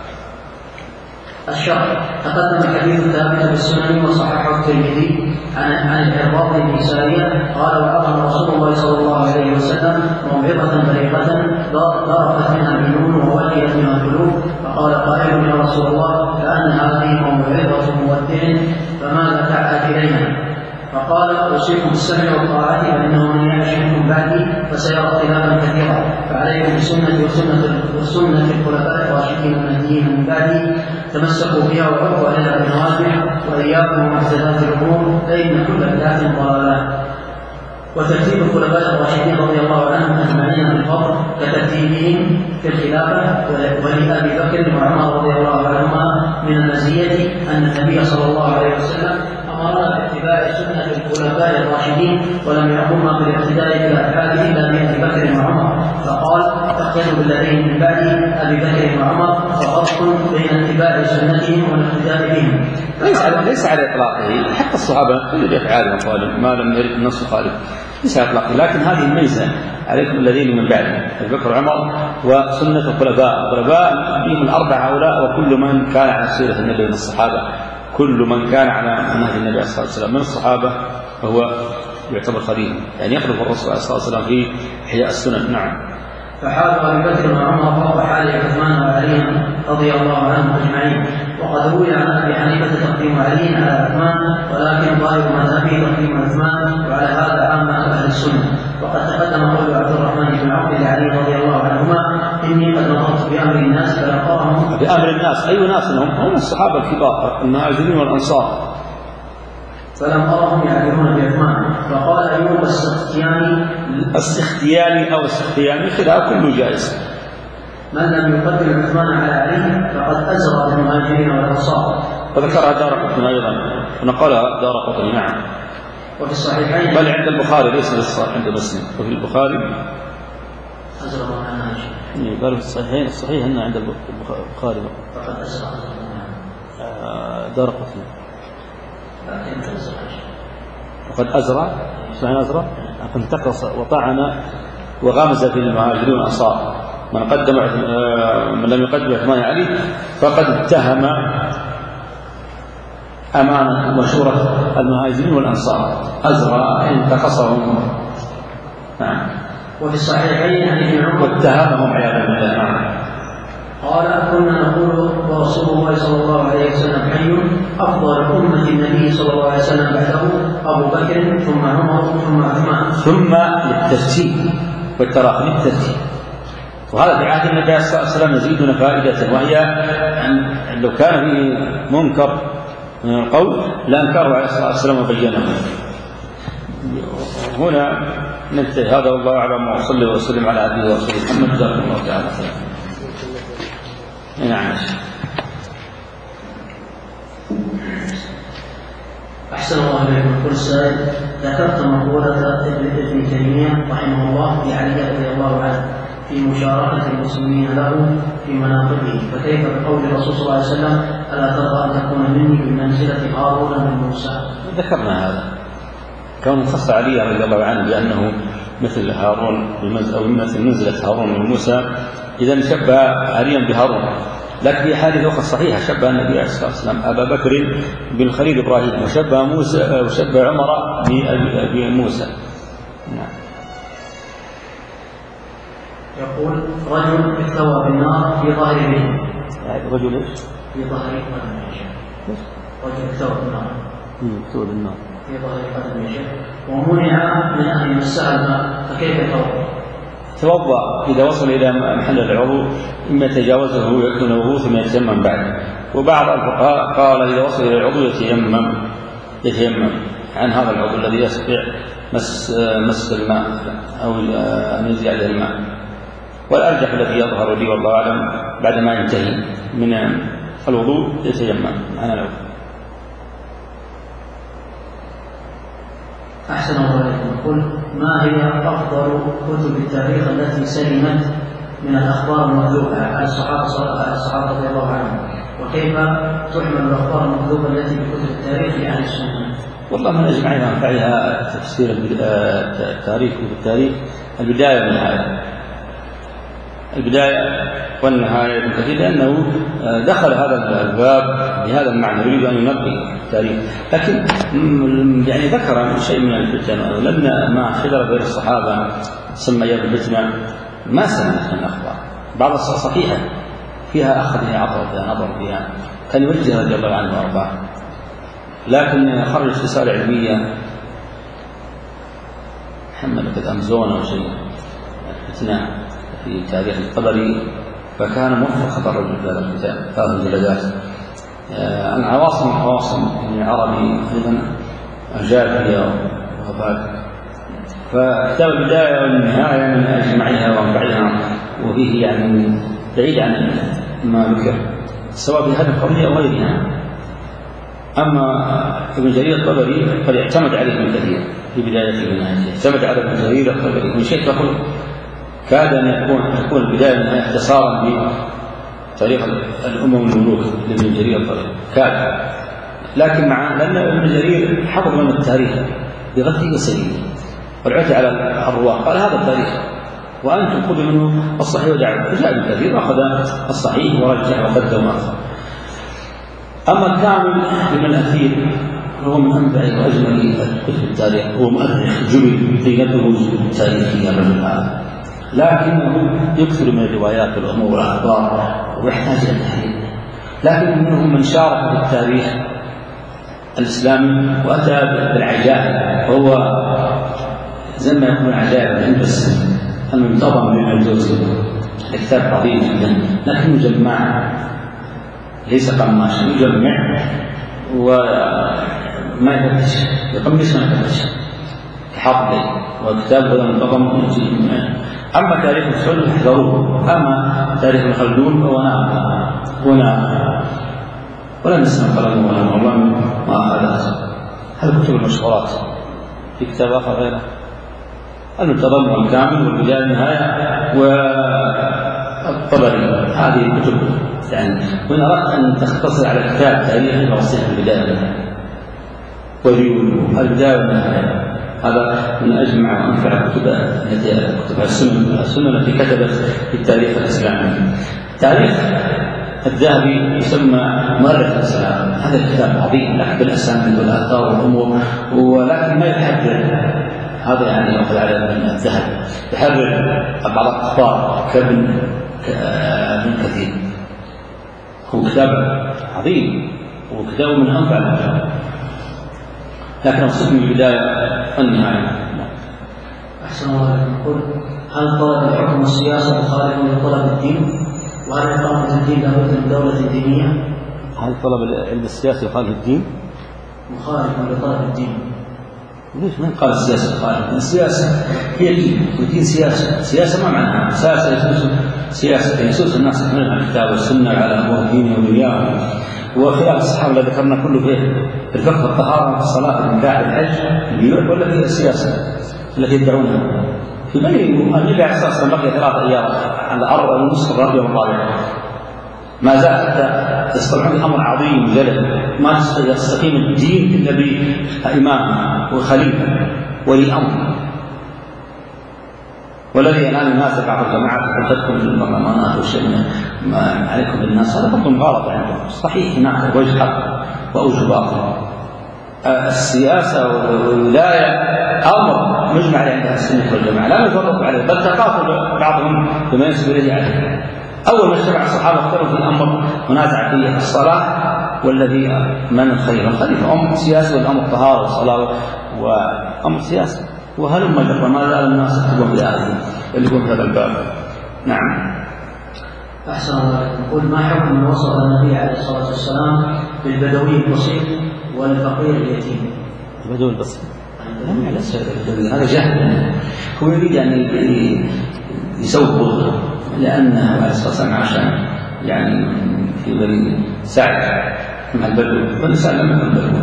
A: الشرح تقدم الحديث الثابت بالسنن وصححه الترمذي عن عن العرباض بن سارية قال وعظنا رسول الله صلى الله عليه وسلم موعظة بليغة ضربت منها الجنون ووليت منها القلوب فقال قائل يا رسول الله كأن هذه موعظة مودع فماذا تعهد إلينا؟ فقال أوصيكم بالسمع والطاعة فإنه من يعش منكم بعدي فسيرى اختلافا كثيرا فعليكم بسنتي وسنة وسنة الخلفاء الراشدين المهديين من بعدي تمسكوا بها وعرفوا عليها بالنواجح وإياكم ومحدثات الأمور فإن كل بدعة ضلالة. وترتيب الخلفاء الراشدين رضي الله عنهم أجمعين بالفضل كترتيبهم في الخلافة ولأبي بكر وعمر رضي الله عنهما من المزية أن النبي صلى الله عليه وسلم أمرنا باتباع سنة الخلفاء الراشدين ولم يأمرنا بالاقتداء بأفعاله إلا بأبي بكر وعمر فقال اقتدوا بالذين من بعد أبي بكر وعمر ففرق بين اتباع سنتهم والاقتداء بهم.
B: ليس على ليس على إطلاقه حتى الصحابة كل بأفعالهم قالوا ما لم يرد النص خالف ليس على إطلاقه، لكن هذه الميزة عليكم الذين من بعد أبي بكر وعمر وسنة الخلفاء الخلفاء بهم الأربعة هؤلاء وكل من كان على سيرة النبي من الصحابة كل من كان على منهج النبي صلى الله عليه وسلم من الصحابة فهو يعتبر خليل يعني يخلف الرسول صلى الله عليه وسلم في إحياء السنن. نعم.
A: فحال أبي بكر وعمر فوق حال عثمان وعلي رضي الله عنهم أجمعين. وقد روي عن أبي حنيفة تقديم علي على عثمان ولكن ظاهر مذهبه تقديم عثمان وعلى هذا عامة أهل السنة. وقد تقدم قول عبد الرحمن بن عوف لعلي رضي الله عنهما إني قد نظرت بأمر الناس فلقاهم
B: بأمر الناس. أي ناس هم؟ هم الصحابة الكبار المهاجرين والأنصار.
A: فلم أرهم يعرفون بعثمان. فقال أيوب السختياني
B: السختياني أو السختياني خلاف كله جائز.
A: من لم يقدم عثمان على علي فقد أزرى بالمهاجرين والأنصار.
B: وذكرها دارقطني أيضا ونقلها دارقطني نعم.
A: وفي الصحيحين
B: بل عند البخاري ليس للصحيح عند مسلم. وفي البخاري
A: أزرى بالمهاجرين.
B: قالوا في الصحيحين الصحيح أنه عند البخاري
A: فقد أزرى
B: دارقطني. وقد أزرى صحيح أزرى فانتقص وطعن وغامز في المهاجرين والأنصار. من قدم من لم يقدم عثمان علي فقد اتهم أمانة مشورة المهاجرين والأنصار. أزرى انتقصهم. نعم.
A: وفي الصحيحين عن ابن عمر
B: واتهمهم عياذا بالله. نعم.
A: قال كنا نقول ورسول الله صلى الله عليه وسلم حي أفضل أمة النبي صلى الله عليه وسلم بعده أبو بكر ثم عمر ثم عثمان.
B: ثم للترتيب والتراخي للترتيب. وهذا في عهد النبي صلى الله عليه وسلم يزيدنا فائدة، وهي أن لو كان فيه منكر من القول لأنكره عليه الصلاة والسلام وبينه. هنا ننتهي. هذا والله أعلم، وصلي وسلم على عبده ورسوله محمد جزاكم الله تعالى خيرا. نعم.
A: أحسن الله إليكم. كل سائل ذكرت مقولة ابن تيمية رحمه الله في علي رضي الله عنه في مشاركة المسلمين له في مناقبه، فكيف بقول الرسول صلى الله عليه وسلم ألا ترضى أن تكون مني بمنزلة هارون من موسى؟
B: ذكرنا هذا كون خص علي رضي الله عنه بأنه مثل هارون أو مثل منزلة هارون من موسى، إذا شبه عليا بهارون. لكن في حادث أخرى صحيحة شبه النبي عليه الصلاة والسلام أبا بكر بالخليل إبراهيم، وشبه موسى وشبه عمر بموسى. نعم.
A: يقول رجل اكتوى بالنار في ظهر بيته.
B: رجل ايش؟
A: في ظهر قدم الشيخ. رجل اكتوى بالنار.
B: اكتوى بالنار.
A: في ظهر قدم الشيخ ومنع من أن يمسها الماء، فكيف يتوضأ؟
B: توضأ إذا وصل إلى محل العضو إما يتجاوزه ويكون وضوء ثم يتيمم بعد. وبعض الفقهاء قال إذا وصل إلى العضو يتيمم يتيمم عن هذا العضو الذي يستطيع مس مس الماء أو أن ينزل عليه الماء. والأرجح الذي يظهر لي والله أعلم بعد ما ينتهي من الوضوء يتيمم عن العضو.
A: أحسن الله إليكم. قل ما هي أفضل كتب التاريخ التي سلمت من الأخبار المكذوبة على الصحابة على الصحابة رضي الله عنهم، وكيف تحمل الأخبار المكذوبة التي في كتب التاريخ لأهل السنة؟
B: والله من أجمع منفعها تفسير التاريخ والتاريخ البداية والنهاية. البداية والنهاية ابن كثير لأنه دخل هذا الباب بهذا المعنى، يريد أن ينقي التاريخ. لكن يعني ذكر شيء من الفتن لما ما شجر بين الصحابة تسمى أيام الفتنة ما سمعت من الأخبار. بعض صحيحة فيها أخذ فيها عطر فيها نظر فيها كان يوجه رضي الله عنه وأرضاه، لكن خرج رسالة علمية حملت أمزون أو شيء فتنة في تاريخ الطبري، فكان موفق الرجل في هذا الكتاب ثلاث مجلدات عن عواصم عواصم يعني عربي أيضا أجابية وغابات. فكتاب البداية والنهاية من أجمعها وأنفعها، وفيه يعني بعيد عن ما ذكر سواء في هذه القضية أو غيرها. أما ابن جرير الطبري قد اعتمد عليه ابن كثير في بدايته ونهايته، اعتمد على ابن جرير الطبري من شيء تقول كاد أن يكون تكون البداية والنهاية اختصارا بتاريخ الأمم والملوك لابن جرير الطبري كاد، لكن مع لأن ابن جرير حفظ من التاريخ بغثه وسليمه والعتى على الرواة قال هذا التاريخ وأنتم خذوا منه الصحيح ودعوا، فجاء ابن كثير أخذ الصحيح ورجح وقدم وأخذ. أما الكامل ابن الأثير هو من أنبع وأجمل كتب التاريخ، هو مؤرخ جمل طينته التاريخية الرجل هذا، لكنه يكثر من الروايات والأمور والأخبار ويحتاج إلى التحليل. لكن منهم من شارك في التاريخ الإسلامي وأتى بالعجائب، وهو زي ما يكون عجائب عند السن المنتظم من الجوزي، كتاب عظيم جدا لكنه جمع ليس قماشا، يجمع وما يفتش، يقمش ما يفتش كحاط لي وكتاب هذا منتظم. أما تاريخ السعود يحذروه، أما تاريخ الخلدون فهو نعم هنا ولا نسمع كلامه ولا نعلم ما أخذت. هذه كتب المشهورات. في كتاب آخر غيره المنتظم والكامل والبداية والنهاية والطبري، هذه الكتب يعني. وإن أردت أن تختصر على كتاب تاريخي فوصيح البداية واليول البداية والنهاية، هذا من أجمع وأنفع الكتب التي كتبها السنة السنة التي كتبت في التاريخ الإسلامي. تاريخ الذهبي يسمى مؤرخ الإسلام، هذا الكتاب عظيم لحق الأسانيد والآثار والأمور، ولكن ما يحرر، هذا يعني يأخذ على الذهب، يحرر بعض الأخبار كابن كثير. هو كتاب عظيم وكتاب من أنفع الكتب، لكن أوصف من البداية والنهاية.
A: أحسن الله عليكم. نقول هل طلب الحكم السياسة مخالف لطلب الدين؟ وهل إقامة الدين لابد من دولة دينية؟
B: هل طلب العلم السياسي يخالف الدين؟
A: مخالف لطلب الدين.
B: ليش من قال السياسة مخالف؟ السياسة هي دين، والدين سياسة. سياسة ما معناها سياسة يسوس سياسة يسوس الناس يحملون على الكتاب والسنة على أمور الدين ودنياهم. وخلاف الصحابة اللي ذكرنا كله فيه الفقه والطهارة والصلاة والنكاح والحج البيوع، ولا في السياسة التي يدعونها. في بني النبي عليه الصلاة والسلام بقي ثلاثة أيام على الأرض ونصف الرب يوم الرابع، ما زال حتى يستطيع الأمر عظيم جلل، ما يستقيم الدين إلا بإمام وخليفة ولي أمر. والذي الآن يناسب بعض الجماعات تدخل في البرلمانات والشيء ما عليكم بالناس، هذا خطهم غلط عندهم. صحيح هناك وجه حق وأوجه باطل. السياسة والولاية أمر مجمع عندها السنة والجماعة، لا يفرق عليه، بل تقاتل بعضهم بما ينسب إليه عليه. أول ما اجتمع الصحابة اختلفوا في الأمر ونازع فيه الصلاة والذي من الخير الخليفة، أمر سياسي والأمر الطهارة والصلاة وأمر سياسي. وهلما جرى ما زال الناس يكتبون بهذه اللي يكون في هذا الباب. نعم.
A: أحسن الله عليكم. نقول ما حكم من وصف النبي عليه الصلاة والسلام بالبدوي البسيط والفقير اليتيم؟
B: البدوي البسيط هذا جهل، هو يريد أن يسوق لأنه عليه الصلاة والسلام عشان يعني في بني سعد مع البدو، بني سعد لم يكن بدو،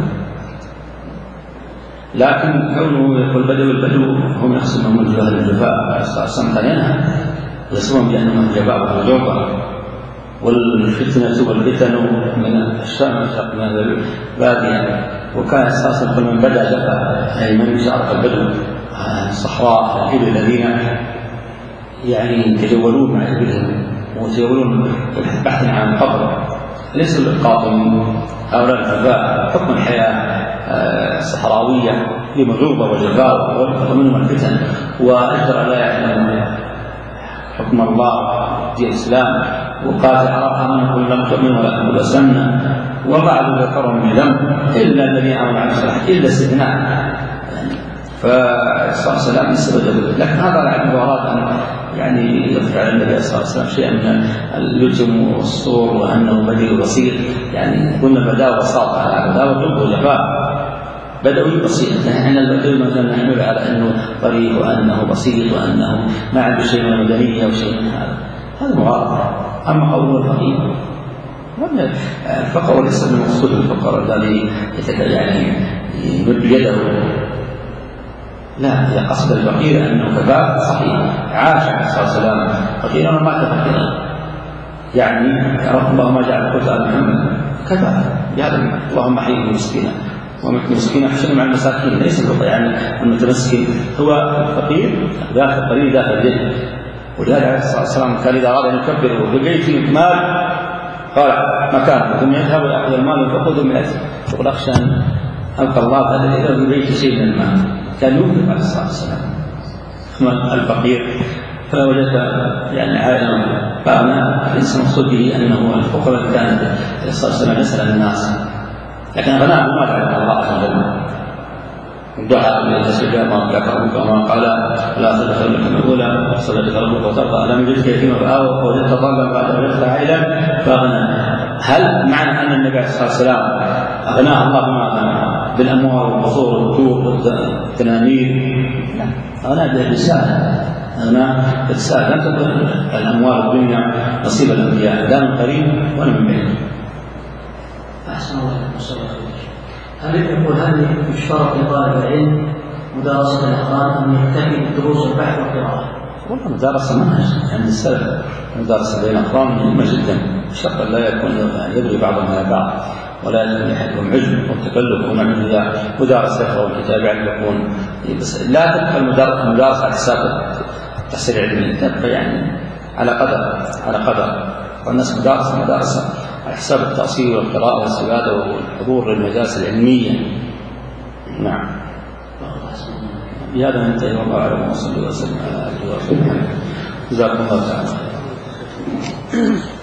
B: لكن كونه يقول بدو البدو هم يحسبهم من جبال الجفاء عليه الصلاة والسلام قالينها يحسبهم بأنهم الجفاء والجوبة والفتنة والفتن من الشام والشرق من البادية. وكان أساسا كل من بدأ جفاء أي من يعرف البدو الصحراء الإبل الذين يعني يتجولون مع إبلهم ويتجولون بحثا عن القبر، ليس القاطن هؤلاء الجفاء حكم الحياة الصحراوية لمغلوبة وجفاء ومنهم الفتن وأجدر لا يعلم حكم الله دين الإسلام وقال عرفها منكم لم تؤمنوا ولكن أسلمنا وبعد ذكرهم بذنب إلا الذين آمنوا وعملوا الصالحات إلا استثناء. فالصلاة والسلام السبب، لكن هذا لعله أراد أن يعني يرفع على النبي صلى الله عليه وسلم شيئا من اللجم والصور وأنه بديع بسيط، يعني قلنا بداء وساطة على بداء وطب وجفاء بدوي بسيط. نحن البدوي مثلا نحمل على أنه طريق وأنه بسيط وأنه ما عنده شيء من المدنية وشيء من هذا، هذا مغالطة. أما قوله الفقير الفقر ليس بالمقصود الفقر الذي يعني يمد يده، لا، هي قصد الفقير أنه كفاف صحيح عاش عليه الصلاة والسلام فقيرا ومات فقيرا، يعني يا الله ما جعل قلت على محمد كفاف يعني اللهم حيه مسكينا ومثل مسكين أحسن مع المساكين، ليس الفقير يعني المتمسكين، هو الفقير ذات القليل ذات اليد. ولهذا عليه الصلاة والسلام كان إذا أراد أن يكبر وفي بيته مال قال مكانه ثم يذهب ويأخذ المال ويأخذه من أجله، يقول أخشى أن ألقى الله هذا إذا في بيته شيء من المال، كان ينفق عليه الصلاة والسلام. ثم الفقير فوجدت يعني عائلة فأنا ليس مقصود به أنه الفقراء الذي كانت عليه الصلاة والسلام يسأل الناس، لكن غناه ما دعا الله عز وجل دعا للاستجابة ما ذكره كما قال لا تدخل لك من الأولى صلى ربك وترضى ألم يجدك يتيما فآوى ووجدت ضالا بعد وجدت عائلا فأغنى. هل معنى أن النبي عليه الصلاة والسلام أغناه الله بما أغناه بالأموال والقصور والدور والتنانير؟ لا، أغناه بالرسالة، أغناه بالرسالة. لم تكن الأموال والدنيا نصيب الأنبياء لا من قريب ولا من بعيد.
A: أحسن الله عليكم. هل يقول هل يشترط لطالب العلم مدارسة الأقران أم يكتفي بالدروس والبحث والقراءة؟
B: والله مدارسة منهج عند السلف، مدارسة بين أقران مهمة جدا، بشرط لا يكون يبغي بعضهم على بعض ولا يكون لحدهم عجب والتكلف وما من ذلك. مدارسة يقرأ الكتاب يعني يكون بس لا تبقى المدارسة على حساب التحصيل العلمي، تبقى يعني على قدر على قدر والناس مدارسة مدارسة على حساب التأصيل والقراءة والاستفادة والحضور للمجالس العلمية. نعم. بهذا ننتهي والله أعلم وصلى الله وسلم على آله وصحبه. جزاكم الله تعالى.